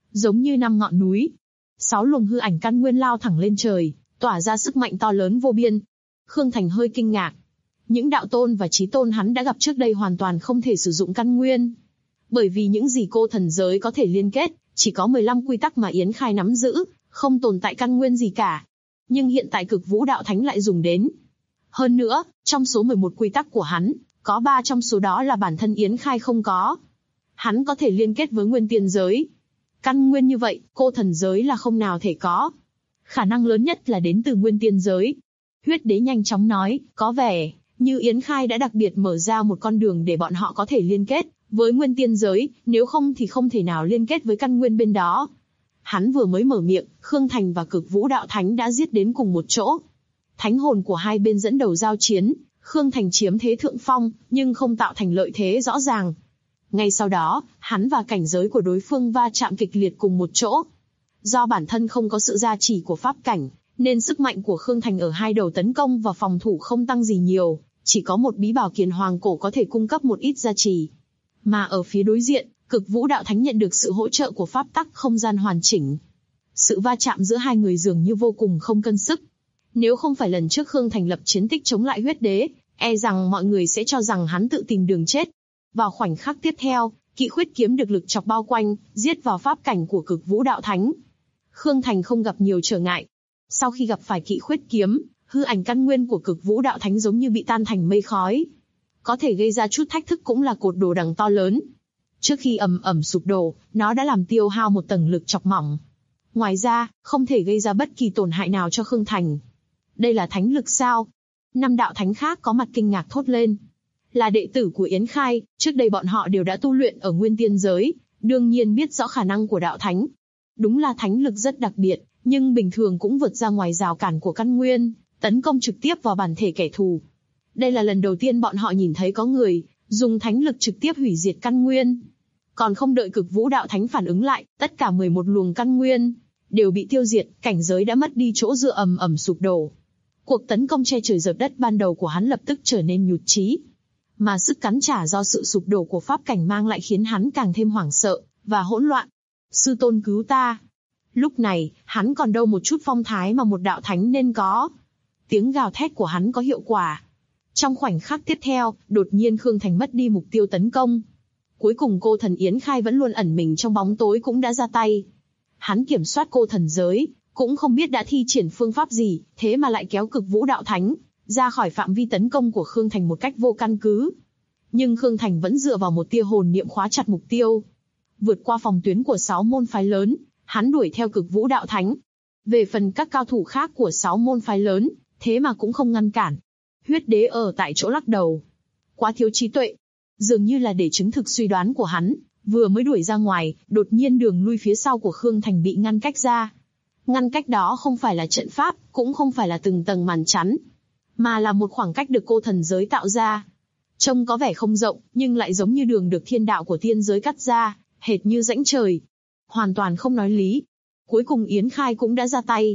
B: giống như 5 ngọn núi. 6 luồng hư ảnh căn nguyên lao thẳng lên trời, tỏa ra sức mạnh to lớn vô biên. Khương Thành hơi kinh ngạc. Những đạo tôn và chí tôn hắn đã gặp trước đây hoàn toàn không thể sử dụng căn nguyên. Bởi vì những gì cô thần giới có thể liên kết, chỉ có 15 quy tắc mà Yến Khai nắm giữ, không tồn tại căn nguyên gì cả. Nhưng hiện tại Cực Vũ Đạo Thánh lại dùng đến. Hơn nữa, trong số 11 quy tắc của hắn, có 3 trong số đó là bản thân Yến Khai không có. Hắn có thể liên kết với nguyên tiên giới. Căn nguyên như vậy, cô thần giới là không nào thể có. Khả năng lớn nhất là đến từ nguyên tiên giới. Huyết Đế nhanh chóng nói, có vẻ như Yến Khai đã đặc biệt mở ra một con đường để bọn họ có thể liên kết với nguyên tiên giới, nếu không thì không thể nào liên kết với căn nguyên bên đó. Hắn vừa mới mở miệng, Khương Thành và Cực Vũ Đạo Thánh đã giết đến cùng một chỗ. Thánh hồn của hai bên dẫn đầu giao chiến, Khương Thành chiếm thế thượng phong, nhưng không tạo thành lợi thế rõ ràng. Ngay sau đó, hắn và cảnh giới của đối phương va chạm kịch liệt cùng một chỗ. Do bản thân không có sự gia trì của pháp cảnh, nên sức mạnh của Khương Thành ở hai đầu tấn công và phòng thủ không tăng gì nhiều, chỉ có một bí bảo kiền hoàng cổ có thể cung cấp một ít gia trì. Mà ở phía đối diện, Cực Vũ Đạo Thánh nhận được sự hỗ trợ của pháp tắc không gian hoàn chỉnh. Sự va chạm giữa hai người dường như vô cùng không cân sức. Nếu không phải lần trước Khương Thành lập chiến tích chống lại Huyết Đế, e rằng mọi người sẽ cho rằng hắn tự tìm đường chết. Vào khoảnh khắc tiếp theo, Kỵ Khuyết kiếm được lực chọc bao quanh, giết vào pháp cảnh của Cực Vũ Đạo Thánh. Khương Thành không gặp nhiều trở ngại. Sau khi gặp phải Kỵ Khuyết kiếm, hư ảnh căn nguyên của Cực Vũ Đạo Thánh giống như bị tan thành mây khói. Có thể gây ra chút thách thức cũng là cột đồ đằng to lớn. Trước khi ầm ầm sụp đổ, nó đã làm tiêu hao một tầng lực chọc mỏng. Ngoài ra, không thể gây ra bất kỳ tổn hại nào cho Khương Thành. Đây là thánh lực sao? 5 đạo thánh khác có mặt kinh ngạc thốt lên. Là đệ tử của Yến Khai, trước đây bọn họ đều đã tu luyện ở nguyên tiên giới, đương nhiên biết rõ khả năng của đạo thánh. Đúng là thánh lực rất đặc biệt, nhưng bình thường cũng vượt ra ngoài rào cản của căn nguyên, tấn công trực tiếp vào bản thể kẻ thù. Đây là lần đầu tiên bọn họ nhìn thấy có người dùng thánh lực trực tiếp hủy diệt căn nguyên. Còn không đợi Cực Vũ Đạo Thánh phản ứng lại, tất cả 11 luồng căn nguyên đều bị tiêu diệt, cảnh giới đã mất đi chỗ dựa, ầm ầm sụp đổ. Cuộc tấn công che trời dợp đất ban đầu của hắn lập tức trở nên nhụt chí, mà sức cắn trả do sự sụp đổ của pháp cảnh mang lại khiến hắn càng thêm hoảng sợ và hỗn loạn. Sư tôn cứu ta! Lúc này, hắn còn đâu một chút phong thái mà một đạo thánh nên có. Tiếng gào thét của hắn có hiệu quả. Trong khoảnh khắc tiếp theo, đột nhiên Khương Thành mất đi mục tiêu tấn công. Cuối cùng cô thần Yến Khai vẫn luôn ẩn mình trong bóng tối cũng đã ra tay. Hắn kiểm soát cô thần giới, cũng không biết đã thi triển phương pháp gì, thế mà lại kéo Cực Vũ Đạo Thánh ra khỏi phạm vi tấn công của Khương Thành một cách vô căn cứ. Nhưng Khương Thành vẫn dựa vào một tia hồn niệm khóa chặt mục tiêu. Vượt qua phòng tuyến của 6 môn phái lớn, hắn đuổi theo Cực Vũ Đạo Thánh. Về phần các cao thủ khác của 6 môn phái lớn, thế mà cũng không ngăn cản. Huyết Đế ở tại chỗ lắc đầu. Quá thiếu trí tuệ. Dường như là để chứng thực suy đoán của hắn, vừa mới đuổi ra ngoài, đột nhiên đường lui phía sau của Khương Thành bị ngăn cách ra. Ngăn cách đó không phải là trận pháp, cũng không phải là từng tầng màn chắn, mà là một khoảng cách được cô thần giới tạo ra. Trông có vẻ không rộng, nhưng lại giống như đường được thiên đạo của tiên giới cắt ra, hệt như rãnh trời. Hoàn toàn không nói lý. Cuối cùng Yến Khai cũng đã ra tay.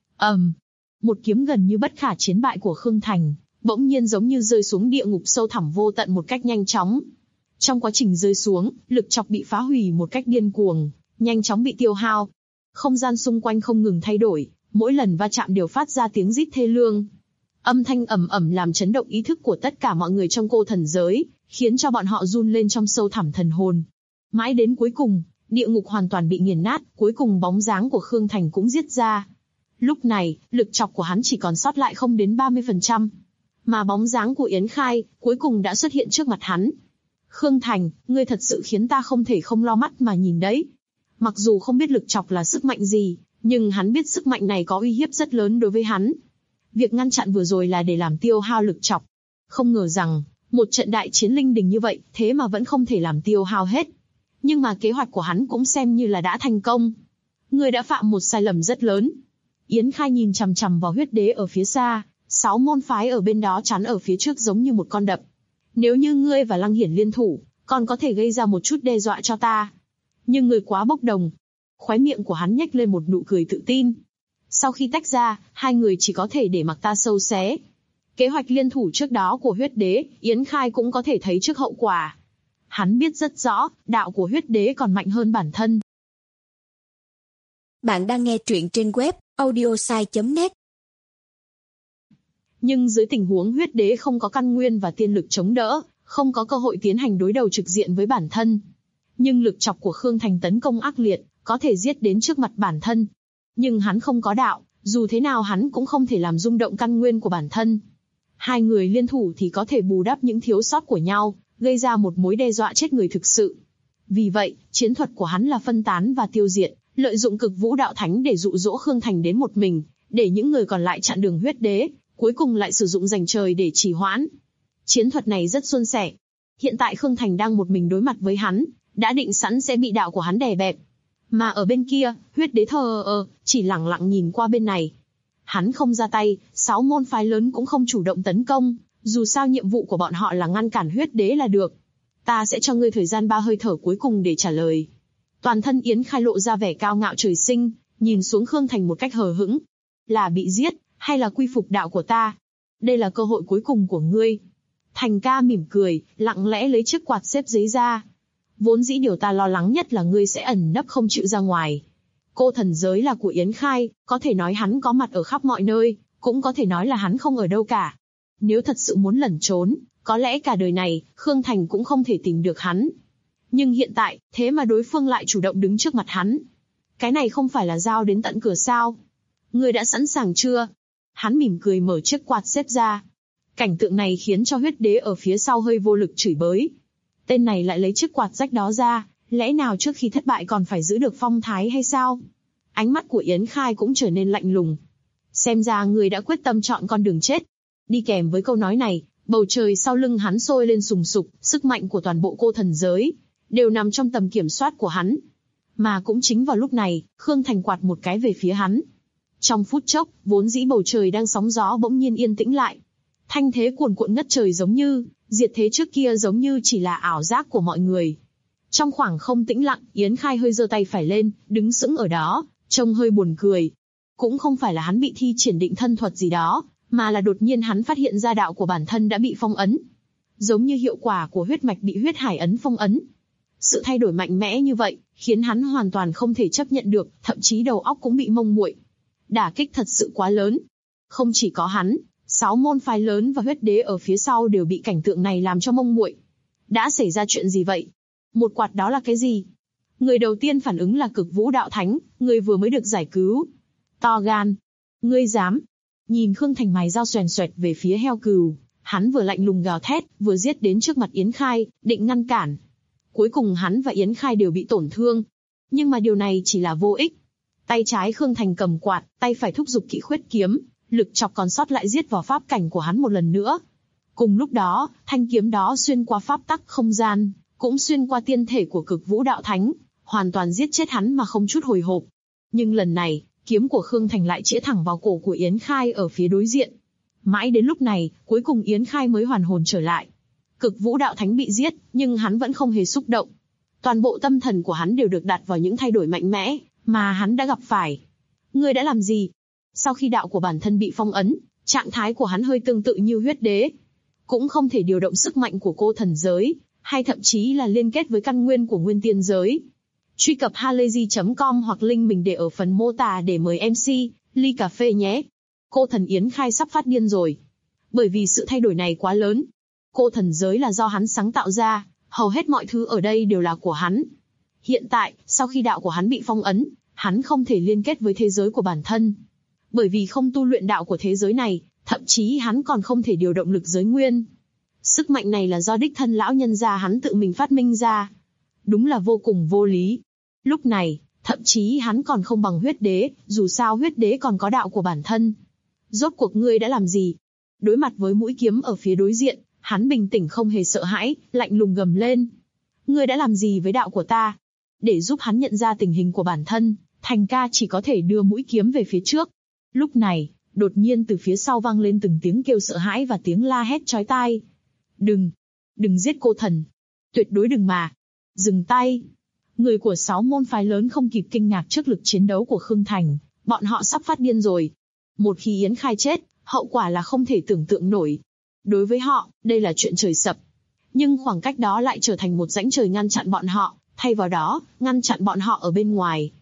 B: Một kiếm gần như bất khả chiến bại của Khương Thành, bỗng nhiên giống như rơi xuống địa ngục sâu thẳm vô tận một cách nhanh chóng. Trong quá trình rơi xuống, lực chọc bị phá hủy một cách điên cuồng, nhanh chóng bị tiêu hao. Không gian xung quanh không ngừng thay đổi, mỗi lần va chạm đều phát ra tiếng rít thê lương. Âm thanh ầm ầm làm chấn động ý thức của tất cả mọi người trong cô thần giới, khiến cho bọn họ run lên trong sâu thẳm thần hồn. Mãi đến cuối cùng, địa ngục hoàn toàn bị nghiền nát, cuối cùng bóng dáng của Khương Thành cũng giết ra. Lúc này, lực chọc của hắn chỉ còn sót lại không đến 30%. Mà bóng dáng của Yến Khai, cuối cùng đã xuất hiện trước mặt hắn. Khương Thành, ngươi thật sự khiến ta không thể không lo mắt mà nhìn đấy. Mặc dù không biết lực chọc là sức mạnh gì, nhưng hắn biết sức mạnh này có uy hiếp rất lớn đối với hắn. Việc ngăn chặn vừa rồi là để làm tiêu hao lực chọc. Không ngờ rằng, một trận đại chiến linh đình như vậy, thế mà vẫn không thể làm tiêu hao hết. Nhưng mà kế hoạch của hắn cũng xem như là đã thành công. Ngươi đã phạm một sai lầm rất lớn. Yến Khai nhìn chằm chằm vào Huyết Đế ở phía xa, 6 môn phái ở bên đó chắn ở phía trước giống như một con đập. Nếu như ngươi và Lăng Hiển liên thủ, còn có thể gây ra một chút đe dọa cho ta. Nhưng ngươi quá bốc đồng. Khóe miệng của hắn nhếch lên một nụ cười tự tin. Sau khi tách ra, hai người chỉ có thể để mặc ta sâu xé. Kế hoạch liên thủ trước đó của Huyết Đế, Yến Khai cũng có thể thấy trước hậu quả. Hắn biết rất rõ, đạo của Huyết Đế còn mạnh hơn bản thân.
C: Bạn đang nghe truyện trên web audiosai.net.
B: Nhưng dưới tình huống huyết đế không có căn nguyên và tiên lực chống đỡ, không có cơ hội tiến hành đối đầu trực diện với bản thân. Nhưng lực chọc của Khương Thành tấn công ác liệt, có thể giết đến trước mặt bản thân. Nhưng hắn không có đạo, dù thế nào hắn cũng không thể làm rung động căn nguyên của bản thân. Hai người liên thủ thì có thể bù đắp những thiếu sót của nhau, gây ra một mối đe dọa chết người thực sự. Vì vậy, chiến thuật của hắn là phân tán và tiêu diệt, lợi dụng cực vũ đạo thánh để dụ dỗ Khương Thành đến một mình, để những người còn lại chặn đường huyết đế, cuối cùng lại sử dụng giành trời để trì hoãn. Chiến thuật này rất suôn sẻ. Hiện tại Khương Thành đang một mình đối mặt với hắn, đã định sẵn sẽ bị đạo của hắn đè bẹp. Mà ở bên kia, huyết đế thờ ơ, chỉ lẳng lặng nhìn qua bên này. Hắn không ra tay, 6 môn phái lớn cũng không chủ động tấn công, dù sao nhiệm vụ của bọn họ là ngăn cản huyết đế là được. Ta sẽ cho ngươi thời gian 3 hơi thở cuối cùng để trả lời. Toàn thân Yến Khai lộ ra vẻ cao ngạo trời sinh, nhìn xuống Khương Thành một cách hờ hững. Là bị giết, hay là quy phục đạo của ta? Đây là cơ hội cuối cùng của ngươi. Thành ca mỉm cười, lặng lẽ lấy chiếc quạt xếp giấy ra. Vốn dĩ điều ta lo lắng nhất là ngươi sẽ ẩn nấp không chịu ra ngoài. Cô thần giới là của Yến Khai, có thể nói hắn có mặt ở khắp mọi nơi, cũng có thể nói là hắn không ở đâu cả. Nếu thật sự muốn lẩn trốn, có lẽ cả đời này, Khương Thành cũng không thể tìm được hắn. Nhưng hiện tại, thế mà đối phương lại chủ động đứng trước mặt hắn. Cái này không phải là giao đến tận cửa sao? Ngươi đã sẵn sàng chưa? Hắn mỉm cười mở chiếc quạt xếp ra. Cảnh tượng này khiến cho huyết đế ở phía sau hơi vô lực chửi bới. Tên này lại lấy chiếc quạt rách đó ra, lẽ nào trước khi thất bại còn phải giữ được phong thái hay sao? Ánh mắt của Yến Khai cũng trở nên lạnh lùng. Xem ra người đã quyết tâm chọn con đường chết. Đi kèm với câu nói này, bầu trời sau lưng hắn sôi lên sùng sục, sức mạnh của toàn bộ cô thần giới đều nằm trong tầm kiểm soát của hắn. Mà cũng chính vào lúc này, Khương Thành quạt một cái về phía hắn. Trong phút chốc, vốn dĩ bầu trời đang sóng gió bỗng nhiên yên tĩnh lại. Thanh thế cuồn cuộn ngất trời giống như, diệt thế trước kia giống như chỉ là ảo giác của mọi người. Trong khoảng không tĩnh lặng, Yến Khai hơi giơ tay phải lên, đứng sững ở đó, trông hơi buồn cười. Cũng không phải là hắn bị thi triển định thân thuật gì đó, mà là đột nhiên hắn phát hiện ra đạo của bản thân đã bị phong ấn. Giống như hiệu quả của huyết mạch bị huyết hải ấn phong ấn. Sự thay đổi mạnh mẽ như vậy, khiến hắn hoàn toàn không thể chấp nhận được, thậm chí đầu óc cũng bị mông muội. Đả kích thật sự quá lớn. Không chỉ có hắn, 6 môn phái lớn và huyết đế ở phía sau đều bị cảnh tượng này làm cho mông muội. Đã xảy ra chuyện gì vậy? Một quạt đó là cái gì? Người đầu tiên phản ứng là cực vũ đạo thánh, người vừa mới được giải cứu. To gan. Ngươi dám. Nhìn Khương Thành mài dao xoèn xoẹt về phía heo cừu, hắn vừa lạnh lùng gào thét, vừa giết đến trước mặt Yến Khai, định ngăn cản. Cuối cùng hắn và Yến Khai đều bị tổn thương. Nhưng mà điều này chỉ là vô ích. Tay trái Khương Thành cầm quạt, tay phải thúc giục kỵ khuyết kiếm, lực chọc còn sót lại giết vào pháp cảnh của hắn một lần nữa. Cùng lúc đó, thanh kiếm đó xuyên qua pháp tắc không gian, cũng xuyên qua tiên thể của cực vũ đạo thánh, hoàn toàn giết chết hắn mà không chút hồi hộp. Nhưng lần này, kiếm của Khương Thành lại chĩa thẳng vào cổ của Yến Khai ở phía đối diện. Mãi đến lúc này, cuối cùng Yến Khai mới hoàn hồn trở lại. Cực vũ đạo thánh bị giết, nhưng hắn vẫn không hề xúc động. Toàn bộ tâm thần của hắn đều được đặt vào những thay đổi mạnh mẽ mà hắn đã gặp phải. Ngươi đã làm gì? Sau khi đạo của bản thân bị phong ấn, trạng thái của hắn hơi tương tự như huyết đế. Cũng không thể điều động sức mạnh của cô thần giới, hay thậm chí là liên kết với căn nguyên của nguyên tiên giới. Truy cập halayzi.com hoặc link mình để ở phần mô tả để mời MC, ly cà phê nhé. Cô thần Yến Khai sắp phát điên rồi. Bởi vì sự thay đổi này quá lớn. Cô thần giới là do hắn sáng tạo ra, hầu hết mọi thứ ở đây đều là của hắn. Hiện tại, sau khi đạo của hắn bị phong ấn, hắn không thể liên kết với thế giới của bản thân. Bởi vì không tu luyện đạo của thế giới này, thậm chí hắn còn không thể điều động lực giới nguyên. Sức mạnh này là do đích thân lão nhân gia hắn tự mình phát minh ra. Đúng là vô cùng vô lý. Lúc này, thậm chí hắn còn không bằng huyết đế, dù sao huyết đế còn có đạo của bản thân. Rốt cuộc ngươi đã làm gì? Đối mặt với mũi kiếm ở phía đối diện, hắn bình tĩnh không hề sợ hãi, lạnh lùng gầm lên. Ngươi đã làm gì với đạo của ta? Để giúp hắn nhận ra tình hình của bản thân, Thành ca chỉ có thể đưa mũi kiếm về phía trước. Lúc này, đột nhiên từ phía sau vang lên từng tiếng kêu sợ hãi và tiếng la hét chói tai. Đừng giết cô thần. Tuyệt đối đừng mà. Dừng tay. Người của 6 môn phái lớn không kịp kinh ngạc trước lực chiến đấu của Khương Thành, bọn họ sắp phát điên rồi. Một khi Yến Khai chết, hậu quả là không thể tưởng tượng nổi. Đối với họ, đây là chuyện trời sập. Nhưng khoảng cách đó lại trở thành một rãnh trời ngăn chặn bọn họ, thay vào đó, ngăn chặn bọn họ ở bên ngoài.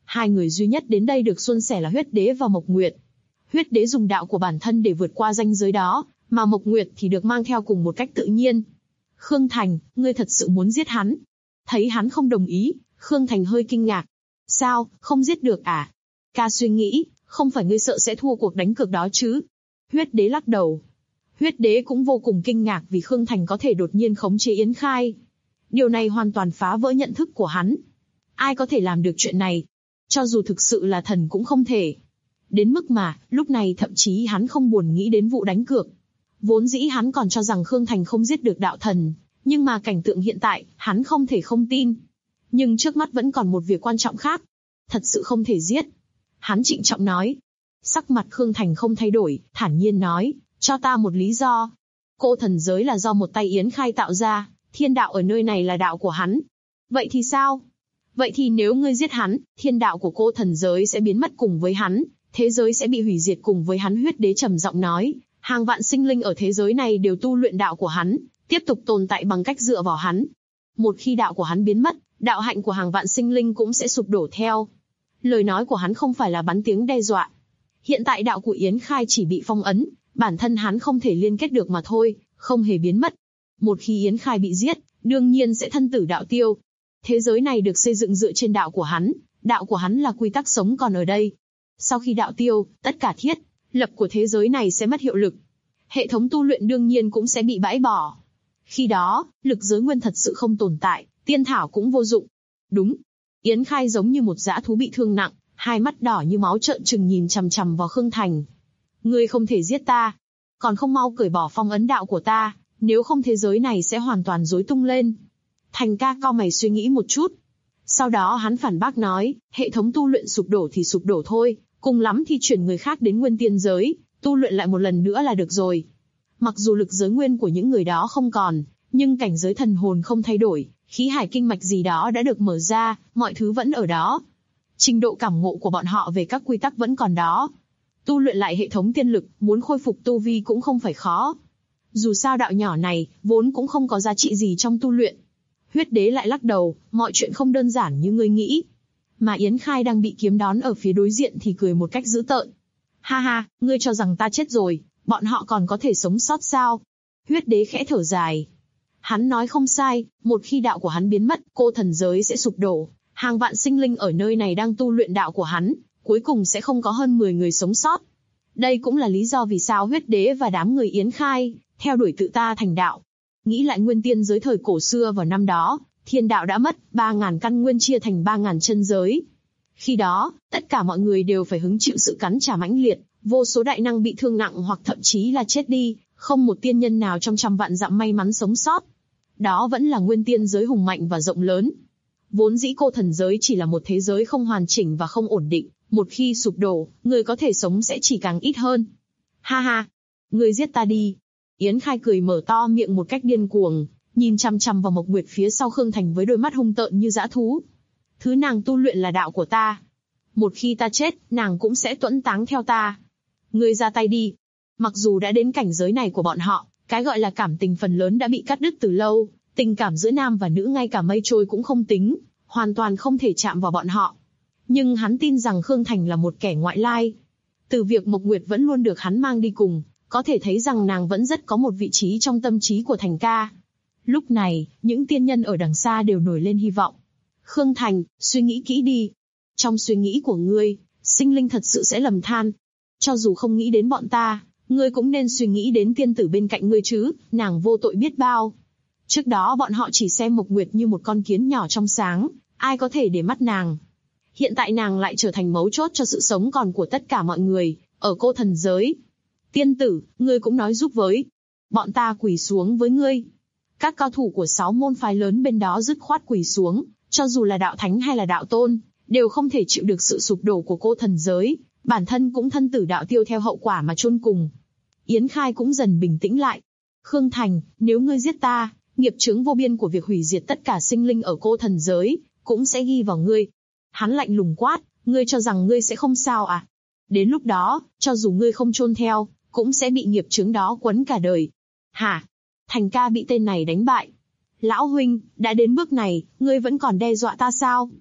B: Hai người duy nhất đến đây được suôn sẻ là Huyết Đế và Mộc Nguyệt. Huyết Đế dùng đạo của bản thân để vượt qua ranh giới đó, mà Mộc Nguyệt thì được mang theo cùng một cách tự nhiên. Khương Thành, ngươi thật sự muốn giết hắn? Thấy hắn không đồng ý, Khương Thành hơi kinh ngạc. Sao, không giết được à? Ca suy nghĩ, không phải ngươi sợ sẽ thua cuộc đánh cược đó chứ? Huyết Đế lắc đầu. Huyết Đế cũng vô cùng kinh ngạc vì Khương Thành có thể đột nhiên khống chế Yến Khai. Điều này hoàn toàn phá vỡ nhận thức của hắn. Ai có thể làm được chuyện này? Cho dù thực sự là thần cũng không thể. Đến mức mà, lúc này thậm chí hắn không buồn nghĩ đến vụ đánh cược. Vốn dĩ hắn còn cho rằng Khương Thành không giết được đạo thần, nhưng mà cảnh tượng hiện tại, hắn không thể không tin. Nhưng trước mắt vẫn còn một việc quan trọng khác. Thật sự không thể giết. Hắn trịnh trọng nói. Sắc mặt Khương Thành không thay đổi, thản nhiên nói, cho ta một lý do. Cô thần giới là do một tay Yến Khai tạo ra, thiên đạo ở nơi này là đạo của hắn. Vậy thì sao? Vậy thì nếu ngươi giết hắn, thiên đạo của cô thần giới sẽ biến mất cùng với hắn, thế giới sẽ bị hủy diệt cùng với hắn. Huyết Đế trầm giọng nói, hàng vạn sinh linh ở thế giới này đều tu luyện đạo của hắn, tiếp tục tồn tại bằng cách dựa vào hắn. Một khi đạo của hắn biến mất, đạo hạnh của hàng vạn sinh linh cũng sẽ sụp đổ theo. Lời nói của hắn không phải là bắn tiếng đe dọa. Hiện tại đạo của Yến Khai chỉ bị phong ấn, bản thân hắn không thể liên kết được mà thôi, không hề biến mất. Một khi Yến Khai bị giết, đương nhiên sẽ thân tử đạo tiêu. Thế giới này được xây dựng dựa trên đạo của hắn là quy tắc sống còn ở đây. Sau khi đạo tiêu, tất cả thiết lập của thế giới này sẽ mất hiệu lực. Hệ thống tu luyện đương nhiên cũng sẽ bị bãi bỏ. Khi đó, lực giới nguyên thật sự không tồn tại, tiên thảo cũng vô dụng. Đúng. Yến Khai giống như một dã thú bị thương nặng, hai mắt đỏ như máu trợn trừng nhìn chằm chằm vào Khương Thành. Ngươi không thể giết ta, còn không mau cởi bỏ phong ấn đạo của ta, nếu không thế giới này sẽ hoàn toàn rối tung lên. Thành ca cau mày suy nghĩ một chút. Sau đó hắn phản bác nói, hệ thống tu luyện sụp đổ thì sụp đổ thôi, cùng lắm thì chuyển người khác đến nguyên tiên giới, tu luyện lại một lần nữa là được rồi. Mặc dù lực giới nguyên của những người đó không còn, nhưng cảnh giới thần hồn không thay đổi, khí hải kinh mạch gì đó đã được mở ra, mọi thứ vẫn ở đó. Trình độ cảm ngộ của bọn họ về các quy tắc vẫn còn đó. Tu luyện lại hệ thống tiên lực, muốn khôi phục tu vi cũng không phải khó. Dù sao đạo nhỏ này, vốn cũng không có giá trị gì trong tu luyện. Huyết Đế lại lắc đầu, mọi chuyện không đơn giản như ngươi nghĩ. Mà Yến Khai đang bị kiếm đón ở phía đối diện thì cười một cách dữ tợn. Ha ha, ngươi cho rằng ta chết rồi, bọn họ còn có thể sống sót sao? Huyết Đế khẽ thở dài. Hắn nói không sai, một khi đạo của hắn biến mất, cô thần giới sẽ sụp đổ. Hàng vạn sinh linh ở nơi này đang tu luyện đạo của hắn, cuối cùng sẽ không có hơn 10 người sống sót. Đây cũng là lý do vì sao Huyết Đế và đám người Yến Khai theo đuổi tự ta thành đạo. Nghĩ lại nguyên tiên giới thời cổ xưa vào năm đó, thiên đạo đã mất, 3.000 căn nguyên chia thành 3.000 chân giới. Khi đó, tất cả mọi người đều phải hứng chịu sự cắn trả mãnh liệt, vô số đại năng bị thương nặng hoặc thậm chí là chết đi, không một tiên nhân nào trong trăm vạn dặm may mắn sống sót. Đó vẫn là nguyên tiên giới hùng mạnh và rộng lớn. Vốn dĩ cô thần giới chỉ là một thế giới không hoàn chỉnh và không ổn định, một khi sụp đổ, người có thể sống sẽ chỉ càng ít hơn. Ha ha, người giết ta đi. Yến Khai cười mở to miệng một cách điên cuồng, nhìn chằm chằm vào Mộc Nguyệt phía sau Khương Thành với đôi mắt hung tợn như dã thú. Thứ nàng tu luyện là đạo của ta. Một khi ta chết, nàng cũng sẽ tuẫn táng theo ta. Ngươi ra tay đi. Mặc dù đã đến cảnh giới này của bọn họ, cái gọi là cảm tình phần lớn đã bị cắt đứt từ lâu, tình cảm giữa nam và nữ ngay cả mây trôi cũng không tính, hoàn toàn không thể chạm vào bọn họ. Nhưng hắn tin rằng Khương Thành là một kẻ ngoại lai. Từ việc Mộc Nguyệt vẫn luôn được hắn mang đi cùng, có thể thấy rằng nàng vẫn rất có một vị trí trong tâm trí của Thành ca. Lúc này, những tiên nhân ở đằng xa đều nổi lên hy vọng. Khương Thành, suy nghĩ kỹ đi. Trong suy nghĩ của ngươi, sinh linh thật sự sẽ lầm than. Cho dù không nghĩ đến bọn ta, ngươi cũng nên suy nghĩ đến tiên tử bên cạnh ngươi chứ, nàng vô tội biết bao. Trước đó bọn họ chỉ xem Mộc Nguyệt như một con kiến nhỏ trong sáng, ai có thể để mắt nàng. Hiện tại nàng lại trở thành mấu chốt cho sự sống còn của tất cả mọi người, ở cô thần giới. Tiên tử, ngươi cũng nói giúp với. Bọn ta quỳ xuống với ngươi. Các cao thủ của 6 môn phái lớn bên đó dứt khoát quỳ xuống, cho dù là đạo thánh hay là đạo tôn, đều không thể chịu được sự sụp đổ của cô thần giới, bản thân cũng thân tử đạo tiêu theo hậu quả mà chôn cùng. Yến Khai cũng dần bình tĩnh lại. Khương Thành, nếu ngươi giết ta, nghiệp chướng vô biên của việc hủy diệt tất cả sinh linh ở cô thần giới, cũng sẽ ghi vào ngươi. Hắn lạnh lùng quát, ngươi cho rằng ngươi sẽ không sao à? Đến lúc đó, cho dù ngươi không chôn theo, cũng sẽ bị nghiệp chướng đó quấn cả đời. Hả? Thành ca bị tên này đánh bại. Lão huynh, đã đến bước này, ngươi vẫn còn đe dọa ta sao?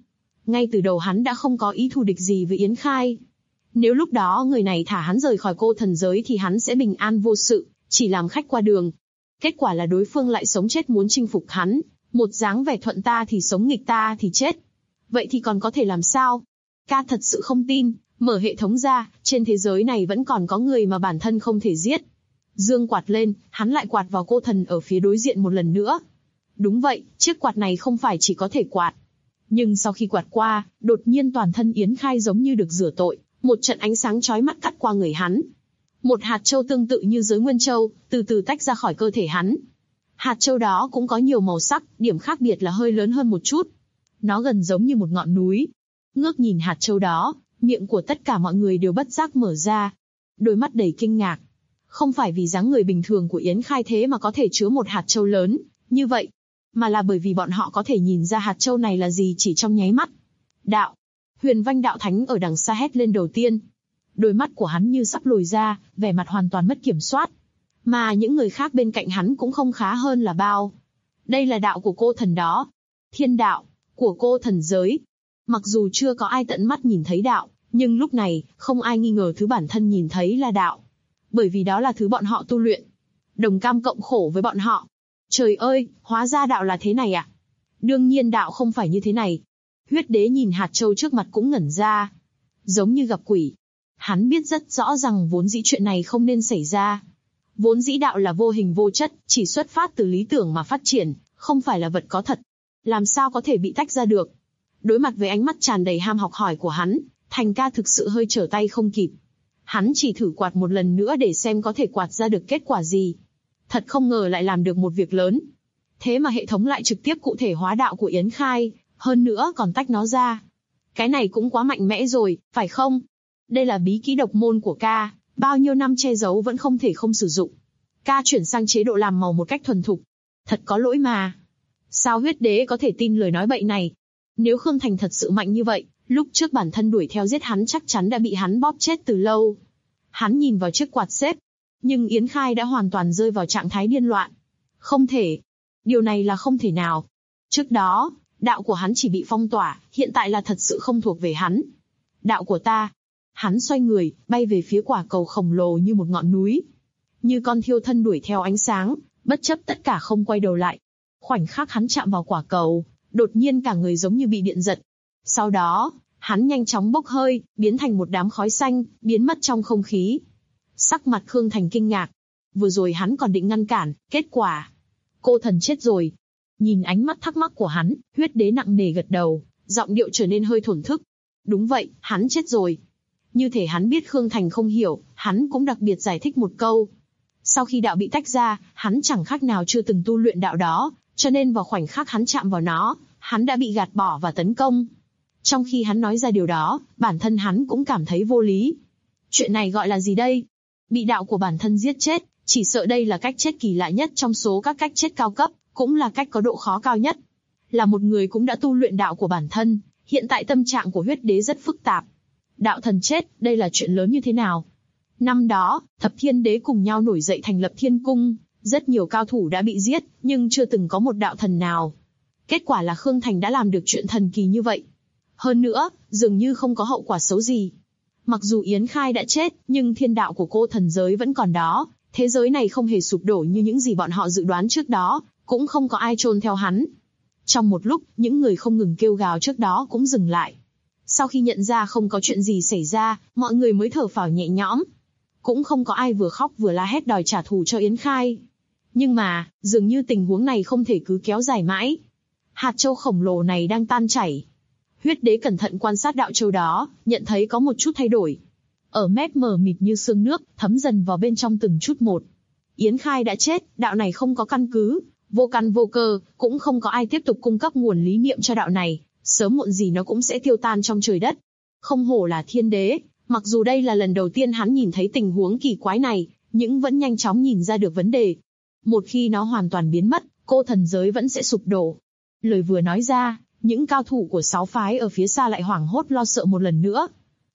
B: Ngay từ đầu hắn đã không có ý thù địch gì với Yến Khai. Nếu lúc đó người này thả hắn rời khỏi cô thần giới thì hắn sẽ bình an vô sự, chỉ làm khách qua đường. Kết quả là đối phương lại sống chết muốn chinh phục hắn, một dáng vẻ thuận ta thì sống nghịch ta thì chết. Vậy thì còn có thể làm sao? Ca thật sự không tin, mở hệ thống ra, trên thế giới này vẫn còn có người mà bản thân không thể giết. Dương quạt lên, hắn lại quạt vào cô thần ở phía đối diện một lần nữa. Đúng vậy, chiếc quạt này không phải chỉ có thể quạt. Nhưng sau khi quạt qua, đột nhiên toàn thân Yến Khai giống như được rửa tội, một trận ánh sáng chói mắt cắt qua người hắn. Một hạt châu tương tự như giới nguyên châu, từ từ tách ra khỏi cơ thể hắn. Hạt châu đó cũng có nhiều màu sắc, điểm khác biệt là hơi lớn hơn một chút. Nó gần giống như một ngọn núi. Ngước nhìn hạt châu đó, miệng của tất cả mọi người đều bất giác mở ra. Đôi mắt đầy kinh ngạc. Không phải vì dáng người bình thường của Yến Khai thế mà có thể chứa một hạt châu lớn, như vậy. Mà là bởi vì bọn họ có thể nhìn ra hạt châu này là gì chỉ trong nháy mắt. Đạo. Huyền Vanh đạo thánh ở đằng xa hét lên đầu tiên. Đôi mắt của hắn như sắp lồi ra, vẻ mặt hoàn toàn mất kiểm soát. Mà những người khác bên cạnh hắn cũng không khá hơn là bao. Đây là đạo của cô thần đó. Thiên đạo, của cô thần giới. Mặc dù chưa có ai tận mắt nhìn thấy đạo, nhưng lúc này, không ai nghi ngờ thứ bản thân nhìn thấy là đạo. Bởi vì đó là thứ bọn họ tu luyện. Đồng cam cộng khổ với bọn họ. Trời ơi, hóa ra đạo là thế này à? Đương nhiên đạo không phải như thế này. Huyết đế nhìn hạt châu trước mặt cũng ngẩn ra. Giống như gặp quỷ. Hắn biết rất rõ rằng vốn dĩ chuyện này không nên xảy ra. Vốn dĩ đạo là vô hình vô chất, chỉ xuất phát từ lý tưởng mà phát triển, không phải là vật có thật. Làm sao có thể bị tách ra được? Đối mặt với ánh mắt tràn đầy ham học hỏi của hắn, Thành ca thực sự hơi trở tay không kịp. Hắn chỉ thử quạt một lần nữa để xem có thể quạt ra được kết quả gì. Thật không ngờ lại làm được một việc lớn. Thế mà hệ thống lại trực tiếp cụ thể hóa đạo của Yến Khai, hơn nữa còn tách nó ra. Cái này cũng quá mạnh mẽ rồi, phải không? Đây là bí kỹ độc môn của ca, bao nhiêu năm che giấu vẫn không thể không sử dụng. Ca chuyển sang chế độ làm màu một cách thuần thục. Thật có lỗi mà. Sao huyết đế có thể tin lời nói bậy này? Nếu Khương Thành thật sự mạnh như vậy, lúc trước bản thân đuổi theo giết hắn chắc chắn đã bị hắn bóp chết từ lâu. Hắn nhìn vào chiếc quạt xếp. Nhưng Yến Khai đã hoàn toàn rơi vào trạng thái điên loạn. Không thể. Điều này là không thể nào. Trước đó, đạo của hắn chỉ bị phong tỏa, hiện tại là thật sự không thuộc về hắn. Đạo của ta. Hắn xoay người, bay về phía quả cầu khổng lồ như một ngọn núi. Như con thiêu thân đuổi theo ánh sáng, bất chấp tất cả không quay đầu lại. Khoảnh khắc hắn chạm vào quả cầu, đột nhiên cả người giống như bị điện giật. Sau đó, hắn nhanh chóng bốc hơi, biến thành một đám khói xanh, biến mất trong không khí. Sắc mặt Khương Thành kinh ngạc. Vừa rồi hắn còn định ngăn cản, kết quả. Cô thần chết rồi. Nhìn ánh mắt thắc mắc của hắn, huyết đế nặng nề gật đầu, giọng điệu trở nên hơi thổn thức. Đúng vậy, hắn chết rồi. Như thể hắn biết Khương Thành không hiểu, hắn cũng đặc biệt giải thích một câu. Sau khi đạo bị tách ra, hắn chẳng khác nào chưa từng tu luyện đạo đó, cho nên vào khoảnh khắc hắn chạm vào nó, hắn đã bị gạt bỏ và tấn công. Trong khi hắn nói ra điều đó, bản thân hắn cũng cảm thấy vô lý. Chuyện này gọi là gì đây? Bị đạo của bản thân giết chết, chỉ sợ đây là cách chết kỳ lạ nhất trong số các cách chết cao cấp, cũng là cách có độ khó cao nhất. Là một người cũng đã tu luyện đạo của bản thân, hiện tại tâm trạng của huyết đế rất phức tạp. Đạo thần chết, đây là chuyện lớn như thế nào? Năm đó, Thập Thiên Đế cùng nhau nổi dậy thành lập Thiên Cung, rất nhiều cao thủ đã bị giết, nhưng chưa từng có một đạo thần nào. Kết quả là Khương Thành đã làm được chuyện thần kỳ như vậy. Hơn nữa, dường như không có hậu quả xấu gì. Mặc dù Yến Khai đã chết, nhưng thiên đạo của cô thần giới vẫn còn đó. Thế giới này không hề sụp đổ như những gì bọn họ dự đoán trước đó, cũng không có ai chôn theo hắn. Trong một lúc, những người không ngừng kêu gào trước đó cũng dừng lại. Sau khi nhận ra không có chuyện gì xảy ra, mọi người mới thở phào nhẹ nhõm. Cũng không có ai vừa khóc vừa la hét đòi trả thù cho Yến Khai. Nhưng mà, dường như tình huống này không thể cứ kéo dài mãi. Hạt châu khổng lồ này đang tan chảy. Huyết đế cẩn thận quan sát đạo châu đó, nhận thấy có một chút thay đổi. Ở mép mờ mịt như sương nước, thấm dần vào bên trong từng chút một. Yến Khai đã chết, đạo này không có căn cứ, vô căn vô cơ, cũng không có ai tiếp tục cung cấp nguồn lý niệm cho đạo này, sớm muộn gì nó cũng sẽ tiêu tan trong trời đất. Không hổ là thiên đế, mặc dù đây là lần đầu tiên hắn nhìn thấy tình huống kỳ quái này, nhưng vẫn nhanh chóng nhìn ra được vấn đề. Một khi nó hoàn toàn biến mất, cô thần giới vẫn sẽ sụp đổ. Lời vừa nói ra, những cao thủ của 6 phái ở phía xa lại hoảng hốt lo sợ một lần nữa.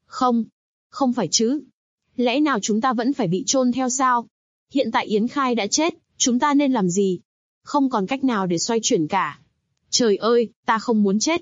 B: Không phải chứ. Lẽ nào chúng ta vẫn phải bị chôn theo sao? Hiện tại Yến Khai đã chết, chúng ta nên làm gì? Không còn cách nào để xoay chuyển cả. Trời ơi, ta không muốn chết.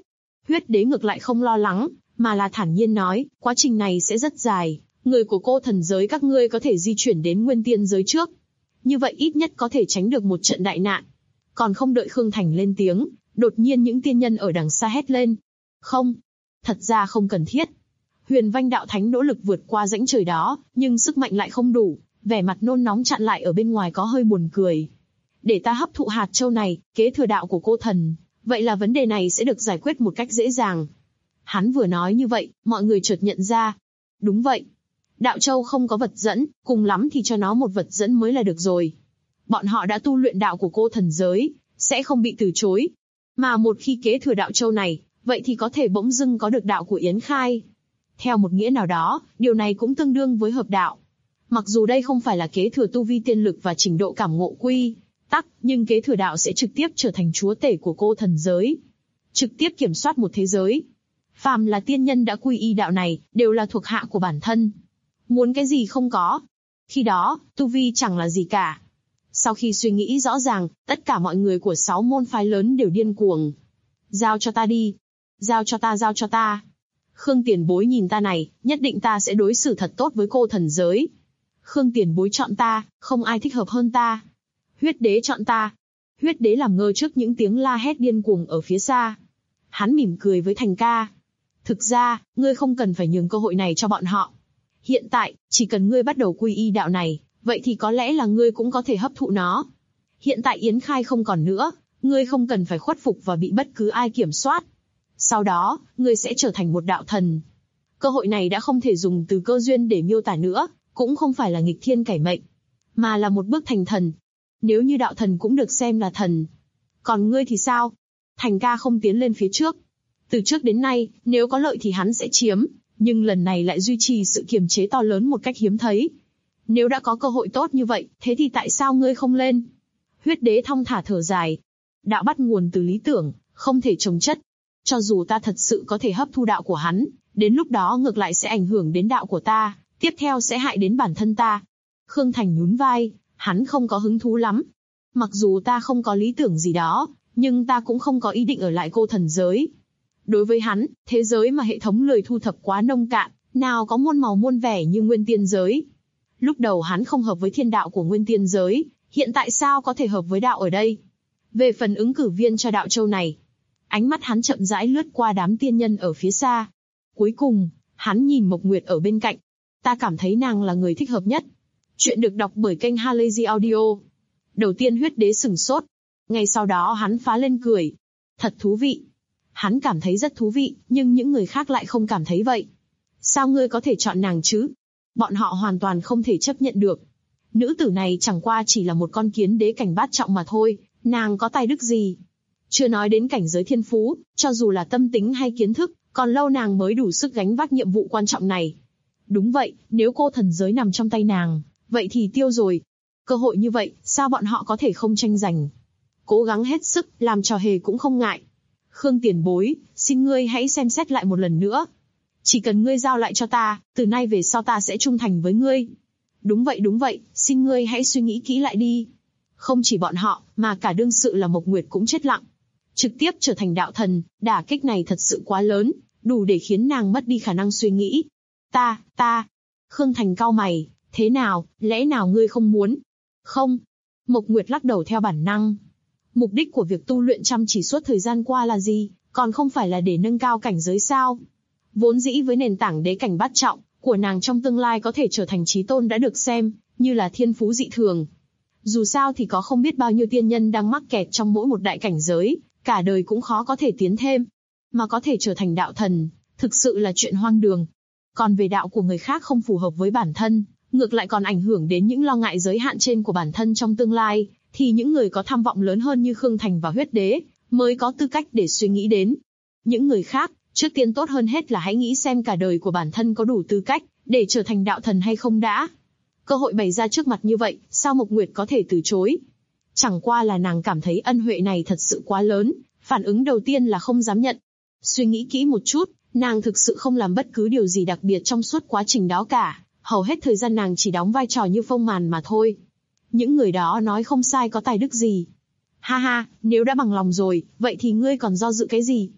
B: Huyết đế ngược lại không lo lắng, mà là thản nhiên nói, quá trình này sẽ rất dài, người của cô thần giới các ngươi có thể di chuyển đến nguyên tiên giới trước. Như vậy ít nhất có thể tránh được một trận đại nạn. Còn không đợi Khương Thành lên tiếng, đột nhiên những tiên nhân ở đằng xa hét lên. Không, thật ra không cần thiết. Huyền Vanh đạo thánh nỗ lực vượt qua rãnh trời đó, nhưng sức mạnh lại không đủ, vẻ mặt nôn nóng chặn lại ở bên ngoài có hơi buồn cười. Để ta hấp thụ hạt châu này, kế thừa đạo của cô thần, vậy là vấn đề này sẽ được giải quyết một cách dễ dàng. Hắn vừa nói như vậy, mọi người chợt nhận ra. Đúng vậy. Đạo châu không có vật dẫn, cùng lắm thì cho nó một vật dẫn mới là được rồi. Bọn họ đã tu luyện đạo của cô thần giới, sẽ không bị từ chối. Mà một khi kế thừa đạo châu này, vậy thì có thể bỗng dưng có được đạo của Yến Khai. Theo một nghĩa nào đó, điều này cũng tương đương với hợp đạo. Mặc dù đây không phải là kế thừa tu vi tiên lực và trình độ cảm ngộ quy tắc, nhưng kế thừa đạo sẽ trực tiếp trở thành chúa tể của cô thần giới. Trực tiếp kiểm soát một thế giới. Phàm là tiên nhân đã quy y đạo này, đều là thuộc hạ của bản thân. Muốn cái gì không có. Khi đó, tu vi chẳng là gì cả. Sau khi suy nghĩ rõ ràng, tất cả mọi người của 6 môn phái lớn đều điên cuồng. Giao cho ta đi. Giao cho ta, giao cho ta. Khương tiền bối nhìn ta này, nhất định ta sẽ đối xử thật tốt với cô thần giới. Khương tiền bối chọn ta, không ai thích hợp hơn ta. Huyết đế chọn ta. Huyết đế làm ngơ trước những tiếng la hét điên cuồng ở phía xa. Hắn mỉm cười với Thành ca. Thực ra, ngươi không cần phải nhường cơ hội này cho bọn họ. Hiện tại, chỉ cần ngươi bắt đầu quy y đạo này, vậy thì có lẽ là ngươi cũng có thể hấp thụ nó. Hiện tại Yến Khai không còn nữa, ngươi không cần phải khuất phục và bị bất cứ ai kiểm soát. Sau đó, ngươi sẽ trở thành một đạo thần. Cơ hội này đã không thể dùng từ cơ duyên để miêu tả nữa, cũng không phải là nghịch thiên cải mệnh, mà là một bước thành thần. Nếu như đạo thần cũng được xem là thần. Còn ngươi thì sao? Thành ca không tiến lên phía trước. Từ trước đến nay, nếu có lợi thì hắn sẽ chiếm, nhưng lần này lại duy trì sự kiềm chế to lớn một cách hiếm thấy. Nếu đã có cơ hội tốt như vậy, thế thì tại sao ngươi không lên? Huyết đế thong thả thở dài. Đạo bắt nguồn từ lý tưởng, không thể trồng chất. Cho dù ta thật sự có thể hấp thu đạo của hắn, đến lúc đó ngược lại sẽ ảnh hưởng đến đạo của ta, tiếp theo sẽ hại đến bản thân ta. Khương Thành nhún vai, hắn không có hứng thú lắm. Mặc dù ta không có lý tưởng gì đó, nhưng ta cũng không có ý định ở lại cô thần giới. Đối với hắn, thế giới mà hệ thống lười thu thập quá nông cạn, nào có muôn màu muôn vẻ như nguyên tiên giới. Lúc đầu hắn không hợp với thiên đạo của nguyên tiên giới, hiện tại sao có thể hợp với đạo ở đây? Về phần ứng cử viên cho đạo châu này, ánh mắt hắn chậm rãi lướt qua đám tiên nhân ở phía xa. Cuối cùng, hắn nhìn Mộc Nguyệt ở bên cạnh. Ta cảm thấy nàng là người thích hợp nhất. Chuyện được đọc bởi kênh Halazy Audio. Đầu tiên huyết đế sửng sốt. Ngay sau đó hắn phá lên cười. Thật thú vị. Hắn cảm thấy rất thú vị, nhưng những người khác lại không cảm thấy vậy. Sao ngươi có thể chọn nàng chứ? Bọn họ hoàn toàn không thể chấp nhận được. Nữ tử này chẳng qua chỉ là một con kiến đế cảnh bát trọng mà thôi, nàng có tài đức gì? Chưa nói đến cảnh giới thiên phú, cho dù là tâm tính hay kiến thức, còn lâu nàng mới đủ sức gánh vác nhiệm vụ quan trọng này. Đúng vậy, nếu cô thần giới nằm trong tay nàng, vậy thì tiêu rồi. Cơ hội như vậy, sao bọn họ có thể không tranh giành? Cố gắng hết sức, làm trò hề cũng không ngại. Khương tiền bối, xin ngươi hãy xem xét lại một lần nữa. Chỉ cần ngươi giao lại cho ta, từ nay về sau ta sẽ trung thành với ngươi. Đúng vậy, xin ngươi hãy suy nghĩ kỹ lại đi. Không chỉ bọn họ, mà cả đương sự là Mộc Nguyệt cũng chết lặng. Trực tiếp trở thành đạo thần, đả kích này thật sự quá lớn, đủ để khiến nàng mất đi khả năng suy nghĩ. Ta. Khương Thành cau mày, thế nào, lẽ nào ngươi không muốn? Không. Mộc Nguyệt lắc đầu theo bản năng. Mục đích của việc tu luyện chăm chỉ suốt thời gian qua là gì, còn không phải là để nâng cao cảnh giới sao? Vốn dĩ với nền tảng đế cảnh bát trọng của nàng trong tương lai có thể trở thành chí tôn đã được xem như là thiên phú dị thường. Dù sao thì có không biết bao nhiêu tiên nhân đang mắc kẹt trong mỗi một đại cảnh giới, cả đời cũng khó có thể tiến thêm. Mà có thể trở thành đạo thần, thực sự là chuyện hoang đường. Còn về đạo của người khác không phù hợp với bản thân, ngược lại còn ảnh hưởng đến những lo ngại giới hạn trên của bản thân trong tương lai, thì những người có tham vọng lớn hơn như Khương Thành và Huyết Đế mới có tư cách để suy nghĩ đến. Những người khác, trước tiên tốt hơn hết là hãy nghĩ xem cả đời của bản thân có đủ tư cách để trở thành đạo thần hay không đã. Cơ hội bày ra trước mặt như vậy, sao Mộc Nguyệt có thể từ chối? Chẳng qua là nàng cảm thấy ân huệ này thật sự quá lớn, phản ứng đầu tiên là không dám nhận. Suy nghĩ kỹ một chút, nàng thực sự không làm bất cứ điều gì đặc biệt trong suốt quá trình đó cả, hầu hết thời gian nàng chỉ đóng vai trò như phông màn mà thôi. Những người đó nói không sai, có tài đức gì? Ha ha, nếu đã bằng lòng rồi, vậy thì ngươi còn do dự cái gì?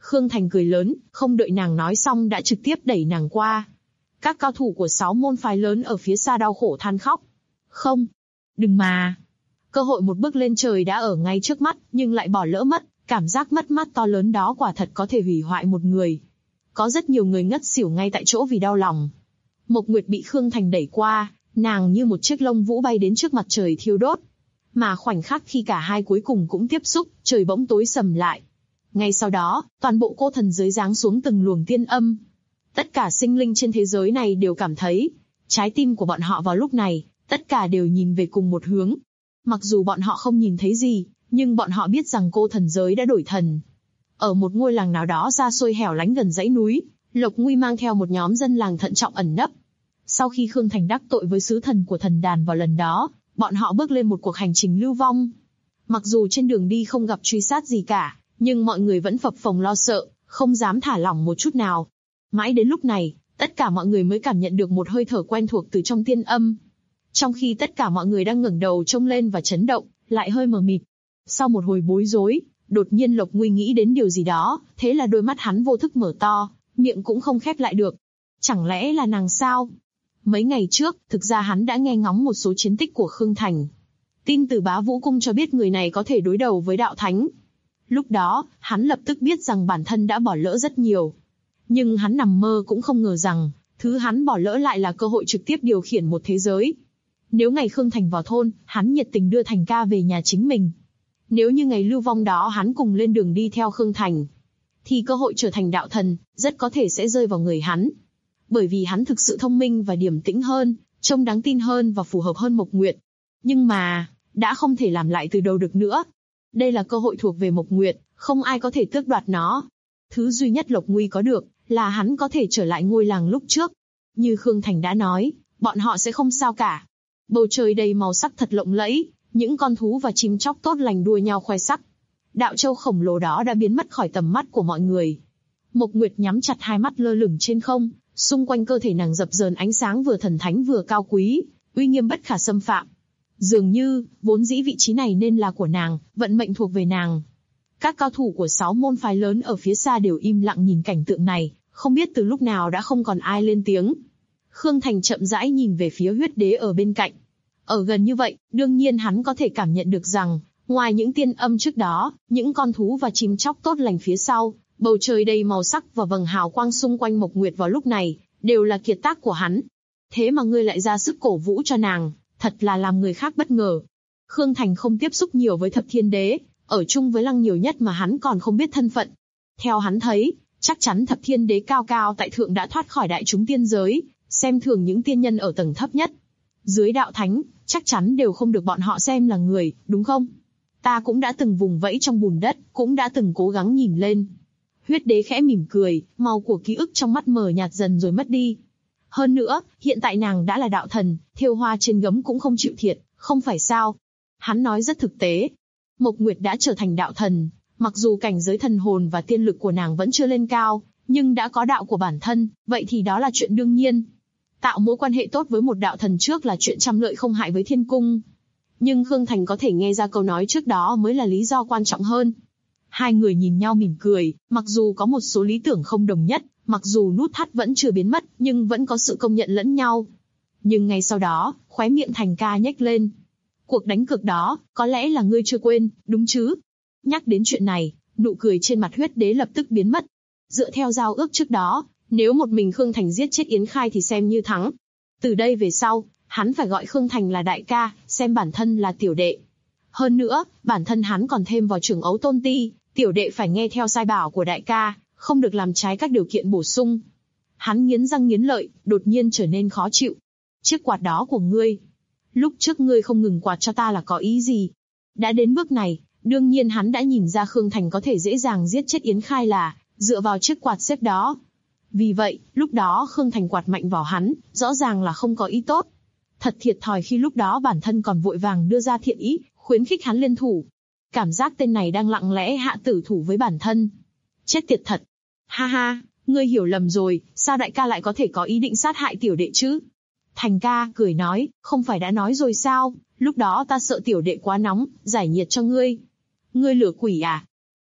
B: Khương Thành cười lớn, không đợi nàng nói xong đã trực tiếp đẩy nàng qua. Các cao thủ của 6 môn phái lớn ở phía xa đau khổ than khóc. Không, đừng mà. Cơ hội một bước lên trời đã ở ngay trước mắt, nhưng lại bỏ lỡ mất. Cảm giác mất mát to lớn đó quả thật có thể hủy hoại một người. Có rất nhiều người ngất xỉu ngay tại chỗ vì đau lòng. Mộc Nguyệt bị Khương Thành đẩy qua, nàng như một chiếc lông vũ bay đến trước mặt trời thiêu đốt. Mà khoảnh khắc khi cả hai cuối cùng cũng tiếp xúc, trời bỗng tối sầm lại. Ngay sau đó, toàn bộ cô thần giới giáng xuống từng luồng tiên âm. Tất cả sinh linh trên thế giới này đều cảm thấy, trái tim của bọn họ vào lúc này, tất cả đều nhìn về cùng một hướng. Mặc dù bọn họ không nhìn thấy gì, nhưng bọn họ biết rằng cô thần giới đã đổi thần. Ở một ngôi làng nào đó xa xôi hẻo lánh gần dãy núi, Lộc Nguy mang theo một nhóm dân làng thận trọng ẩn nấp. Sau khi Khương Thành đắc tội với sứ thần của thần đàn vào lần đó, bọn họ bước lên một cuộc hành trình lưu vong. Mặc dù trên đường đi không gặp truy sát gì cả, nhưng mọi người vẫn phập phồng lo sợ, không dám thả lỏng một chút nào. Mãi đến lúc này, tất cả mọi người mới cảm nhận được một hơi thở quen thuộc từ trong tiên âm. Trong khi tất cả mọi người đang ngẩng đầu trông lên và chấn động, lại hơi mờ mịt. Sau một hồi bối rối, đột nhiên Lộc Nguy nghĩ đến điều gì đó, thế là đôi mắt hắn vô thức mở to, miệng cũng không khép lại được. Chẳng lẽ là nàng sao? Mấy ngày trước, thực ra hắn đã nghe ngóng một số chiến tích của Khương Thành. Tin từ Bá Vũ Cung cho biết người này có thể đối đầu với đạo thánh. Lúc đó, hắn lập tức biết rằng bản thân đã bỏ lỡ rất nhiều. Nhưng hắn nằm mơ cũng không ngờ rằng, thứ hắn bỏ lỡ lại là cơ hội trực tiếp điều khiển một thế giới. Nếu ngày Khương Thành vào thôn, hắn nhiệt tình đưa Thành ca về nhà chính mình. Nếu như ngày lưu vong đó hắn cùng lên đường đi theo Khương Thành, thì cơ hội trở thành đạo thần, rất có thể sẽ rơi vào người hắn. Bởi vì hắn thực sự thông minh và điềm tĩnh hơn, trông đáng tin hơn và phù hợp hơn Mộc Nguyệt. Nhưng mà, đã không thể làm lại từ đầu được nữa. Đây là cơ hội thuộc về Mộc Nguyệt, không ai có thể tước đoạt nó. Thứ duy nhất Lộc Nguy có được, là hắn có thể trở lại ngôi làng lúc trước. Như Khương Thành đã nói, bọn họ sẽ không sao cả. Bầu trời đầy màu sắc thật lộng lẫy, những con thú và chim chóc tốt lành đua nhau khoe sắc. Đạo châu khổng lồ đó đã biến mất khỏi tầm mắt của mọi người. Mộc Nguyệt nhắm chặt hai mắt lơ lửng trên không, xung quanh cơ thể nàng dập dờn ánh sáng vừa thần thánh vừa cao quý, uy nghiêm bất khả xâm phạm. Dường như, vốn dĩ vị trí này nên là của nàng, vận mệnh thuộc về nàng. Các cao thủ của 6 môn phái lớn ở phía xa đều im lặng nhìn cảnh tượng này, không biết từ lúc nào đã không còn ai lên tiếng. Khương Thành chậm rãi nhìn về phía huyết đế ở bên cạnh. Ở gần như vậy, đương nhiên hắn có thể cảm nhận được rằng, ngoài những tiên âm trước đó, những con thú và chim chóc tốt lành phía sau, bầu trời đầy màu sắc và vầng hào quang xung quanh Mộc Nguyệt vào lúc này, đều là kiệt tác của hắn. Thế mà ngươi lại ra sức cổ vũ cho nàng, thật là làm người khác bất ngờ. Khương Thành không tiếp xúc nhiều với Thập Thiên Đế, ở chung với Lăng nhiều nhất mà hắn còn không biết thân phận. Theo hắn thấy, chắc chắn Thập Thiên Đế cao cao tại thượng đã thoát khỏi đại chúng tiên giới, xem thường những tiên nhân ở tầng thấp nhất. Dưới đạo thánh, chắc chắn đều không được bọn họ xem là người, đúng không? Ta cũng đã từng vùng vẫy trong bùn đất, cũng đã từng cố gắng nhìn lên. Huyết đế khẽ mỉm cười, màu của ký ức trong mắt mờ nhạt dần rồi mất đi. Hơn nữa, hiện tại nàng đã là đạo thần, thêu hoa trên gấm cũng không chịu thiệt, không phải sao? Hắn nói rất thực tế. Mộc Nguyệt đã trở thành đạo thần, mặc dù cảnh giới thần hồn và tiên lực của nàng vẫn chưa lên cao, nhưng đã có đạo của bản thân, vậy thì đó là chuyện đương nhiên. Tạo mối quan hệ tốt với một đạo thần trước là chuyện trăm lợi không hại với thiên cung. Nhưng Khương Thành có thể nghe ra câu nói trước đó mới là lý do quan trọng hơn. Hai người nhìn nhau mỉm cười, mặc dù có một số lý tưởng không đồng nhất, mặc dù nút thắt vẫn chưa biến mất, nhưng vẫn có sự công nhận lẫn nhau. Nhưng ngay sau đó, khóe miệng Thành ca nhếch lên. Cuộc đánh cược đó, có lẽ là ngươi chưa quên, đúng chứ? Nhắc đến chuyện này, nụ cười trên mặt huyết đế lập tức biến mất. Dựa theo giao ước trước đó, nếu một mình Khương Thành giết chết Yến Khai thì xem như thắng. Từ đây về sau, hắn phải gọi Khương Thành là đại ca, xem bản thân là tiểu đệ. Hơn nữa, bản thân hắn còn thêm vào trưởng ấu tôn ti, tiểu đệ phải nghe theo sai bảo của đại ca, không được làm trái các điều kiện bổ sung. Hắn nghiến răng nghiến lợi, đột nhiên trở nên khó chịu. Chiếc quạt đó của ngươi. Lúc trước ngươi không ngừng quạt cho ta là có ý gì? Đã đến bước này, đương nhiên hắn đã nhìn ra Khương Thành có thể dễ dàng giết chết Yến Khai là dựa vào chiếc quạt xếp đó. Vì vậy, lúc đó Khương Thành quạt mạnh vào hắn, rõ ràng là không có ý tốt. Thật thiệt thòi khi lúc đó bản thân còn vội vàng đưa ra thiện ý, khuyến khích hắn liên thủ. Cảm giác tên này đang lặng lẽ hạ tử thủ với bản thân. Chết tiệt thật. Ha ha, ngươi hiểu lầm rồi, sao đại ca lại có thể có ý định sát hại tiểu đệ chứ? Thành ca cười nói, không phải đã nói rồi sao, lúc đó ta sợ tiểu đệ quá nóng, giải nhiệt cho ngươi. Ngươi lửa quỷ à?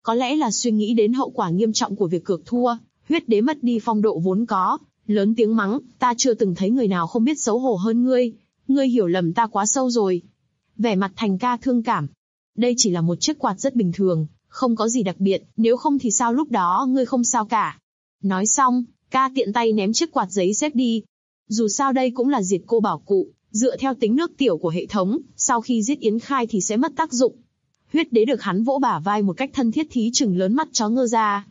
B: Có lẽ là suy nghĩ đến hậu quả nghiêm trọng của việc cược thua, Huyết Đế mất đi phong độ vốn có, lớn tiếng mắng, ta chưa từng thấy người nào không biết xấu hổ hơn ngươi, ngươi hiểu lầm ta quá sâu rồi. Vẻ mặt Thành Ca thương cảm. Đây chỉ là một chiếc quạt rất bình thường, không có gì đặc biệt, nếu không thì sao lúc đó ngươi không sao cả. Nói xong, ca tiện tay ném chiếc quạt giấy xếp đi. Dù sao đây cũng là diệt cô bảo cụ, dựa theo tính nước tiểu của hệ thống, sau khi giết Yến Khai thì sẽ mất tác dụng. Huyết Đế được hắn vỗ bả vai một cách thân thiết thí chừng lớn mắt chó ngơ ra.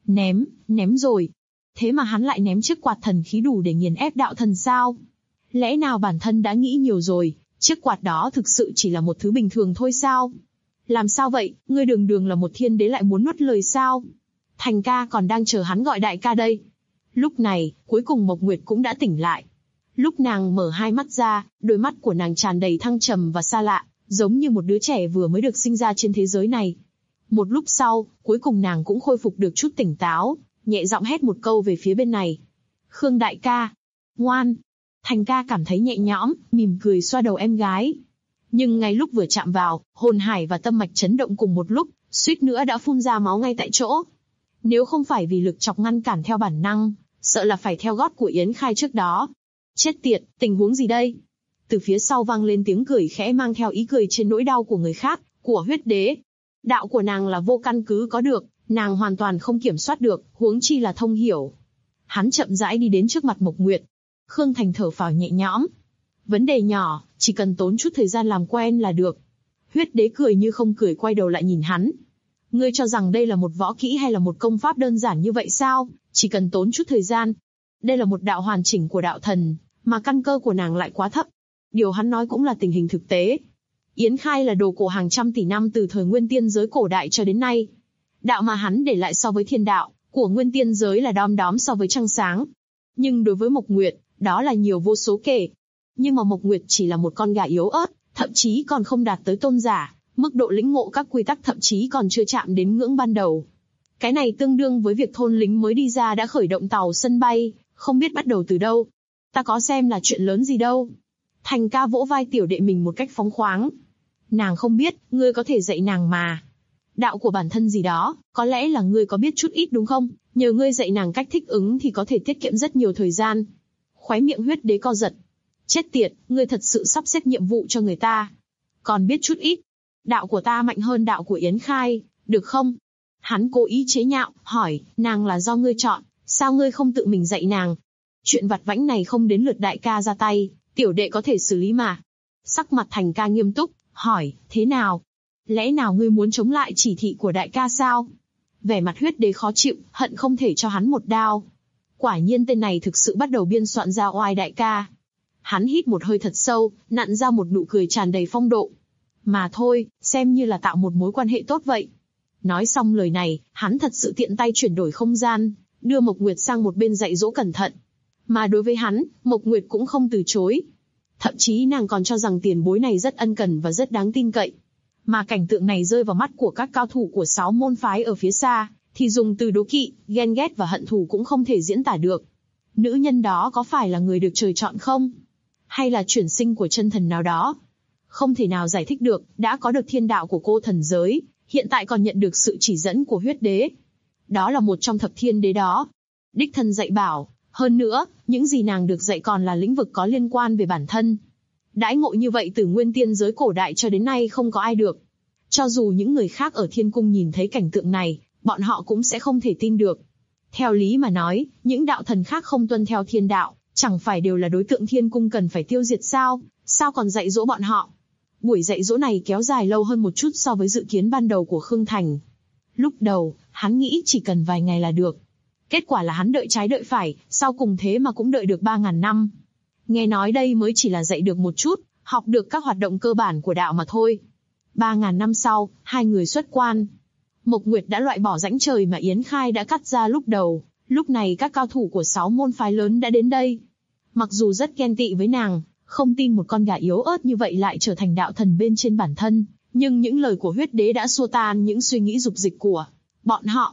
B: Ném rồi. Thế mà hắn lại ném chiếc quạt thần khí đủ để nghiền ép đạo thần sao? Lẽ nào bản thân đã nghĩ nhiều rồi, chiếc quạt đó thực sự chỉ là một thứ bình thường thôi sao? Làm sao vậy, ngươi đường đường là một thiên đế lại muốn nuốt lời sao? Thành Ca còn đang chờ hắn gọi đại ca đây. Lúc này, cuối cùng Mộc Nguyệt cũng đã tỉnh lại. Lúc nàng mở hai mắt ra, đôi mắt của nàng tràn đầy thăng trầm và xa lạ, giống như một đứa trẻ vừa mới được sinh ra trên thế giới này. Một lúc sau, cuối cùng nàng cũng khôi phục được chút tỉnh táo, nhẹ giọng hét một câu về phía bên này. Khương đại ca, ngoan. Thành Ca cảm thấy nhẹ nhõm, mỉm cười xoa đầu em gái. Nhưng ngay lúc vừa chạm vào, hồn hải và tâm mạch chấn động cùng một lúc, suýt nữa đã phun ra máu ngay tại chỗ. Nếu không phải vì lực chọc ngăn cản theo bản năng, sợ là phải theo gót của Yến Khai trước đó. Chết tiệt, tình huống gì đây? Từ phía sau vang lên tiếng cười khẽ mang theo ý cười trên nỗi đau của người khác, của Huyết Đế. Đạo của nàng là vô căn cứ có được, nàng hoàn toàn không kiểm soát được, huống chi là thông hiểu. Hắn chậm rãi đi đến trước mặt Mộc Nguyệt. Khương Thành thở phào nhẹ nhõm. Vấn đề nhỏ, chỉ cần tốn chút thời gian làm quen là được. Huyết Đế cười như không cười quay đầu lại nhìn hắn. Ngươi cho rằng đây là một võ kỹ hay là một công pháp đơn giản như vậy sao? Chỉ cần tốn chút thời gian. Đây là một đạo hoàn chỉnh của đạo thần, mà căn cơ của nàng lại quá thấp. Điều hắn nói cũng là tình hình thực tế. Yến Khai là đồ cổ hàng trăm tỷ năm từ thời nguyên tiên giới cổ đại cho đến nay. Đạo mà hắn để lại so với thiên đạo của nguyên tiên giới là đom đóm so với trăng sáng. Nhưng đối với Mộc Nguyệt, đó là nhiều vô số kể. Nhưng mà Mộc Nguyệt chỉ là một con gà yếu ớt, thậm chí còn không đạt tới tôn giả, mức độ lĩnh ngộ các quy tắc thậm chí còn chưa chạm đến ngưỡng ban đầu. Cái này tương đương với việc thôn lính mới đi ra đã khởi động tàu sân bay, không biết bắt đầu từ đâu. Ta có xem là chuyện lớn gì đâu. Thành Ca vỗ vai tiểu đệ mình một cách phóng khoáng. Nàng không biết, ngươi có thể dạy nàng mà. Đạo của bản thân gì đó, có lẽ là ngươi có biết chút ít đúng không? Nhờ ngươi dạy nàng cách thích ứng thì có thể tiết kiệm rất nhiều thời gian. Khóe miệng Huyết Đế co giật. Chết tiệt, ngươi thật sự sắp xếp nhiệm vụ cho người ta. Còn biết chút ít. Đạo của ta mạnh hơn đạo của Yến Khai, được không? Hắn cố ý chế nhạo, hỏi, nàng là do ngươi chọn, sao ngươi không tự mình dạy nàng? Chuyện vặt vãnh này không đến lượt đại ca ra tay, tiểu đệ có thể xử lý mà. Sắc mặt Thành Ca nghiêm túc, hỏi, thế nào? Lẽ nào ngươi muốn chống lại chỉ thị của đại ca sao? Vẻ mặt Huyết Đế khó chịu, hận không thể cho hắn một đao. Quả nhiên tên này thực sự bắt đầu biên soạn ra oai đại ca. Hắn hít một hơi thật sâu, nặn ra một nụ cười tràn đầy phong độ. Mà thôi, xem như là tạo một mối quan hệ tốt vậy. Nói xong lời này, hắn thật sự tiện tay chuyển đổi không gian, đưa Mộc Nguyệt sang một bên dạy dỗ cẩn thận. Mà đối với hắn, Mộc Nguyệt cũng không từ chối. Thậm chí nàng còn cho rằng tiền bối này rất ân cần và rất đáng tin cậy. Mà cảnh tượng này rơi vào mắt của các cao thủ của 6 môn phái ở phía xa, thì dùng từ đố kỵ, ghen ghét và hận thù cũng không thể diễn tả được. Nữ nhân đó có phải là người được trời chọn không? Hay là chuyển sinh của chân thần nào đó? Không thể nào giải thích được, đã có được thiên đạo của cô thần giới, hiện tại còn nhận được sự chỉ dẫn của Huyết Đế. Đó là một trong thập thiên đế đó. Đích thân dạy bảo, hơn nữa, những gì nàng được dạy còn là lĩnh vực có liên quan về bản thân. Đãi ngộ như vậy từ nguyên tiên giới cổ đại cho đến nay không có ai được. Cho dù những người khác ở thiên cung nhìn thấy cảnh tượng này, bọn họ cũng sẽ không thể tin được. Theo lý mà nói, những đạo thần khác không tuân theo thiên đạo, chẳng phải đều là đối tượng thiên cung cần phải tiêu diệt sao? Sao còn dạy dỗ bọn họ? Buổi dạy dỗ này kéo dài lâu hơn một chút so với dự kiến ban đầu của Khương Thành. Lúc đầu, hắn nghĩ chỉ cần vài ngày là được. Kết quả là hắn đợi trái đợi phải, sau cùng thế mà cũng đợi được 3.000 năm. Nghe nói đây mới chỉ là dạy được một chút, học được các hoạt động cơ bản của đạo mà thôi. 3.000 năm sau, hai người xuất quan. Mộc Nguyệt đã loại bỏ rãnh trời mà Yến Khai đã cắt ra lúc đầu. Lúc này các cao thủ của 6 môn phái lớn đã đến đây. Mặc dù rất ghen tị với nàng, không tin một con gà yếu ớt như vậy lại trở thành đạo thần bên trên bản thân, nhưng những lời của Huyết Đế đã xua tan những suy nghĩ dục dịch của bọn họ.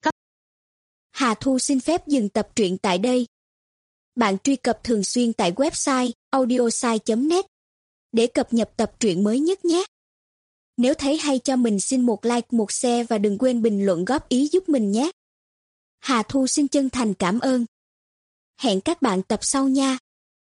C: Hà Thu xin phép dừng tập truyện tại đây. Bạn truy cập thường xuyên tại website audiosai.net để cập nhật tập truyện mới nhất nhé. Nếu thấy hay cho mình xin một like, một share và đừng quên bình luận góp ý giúp mình nhé. Hà Thu xin chân thành cảm ơn. Hẹn các bạn tập sau nha.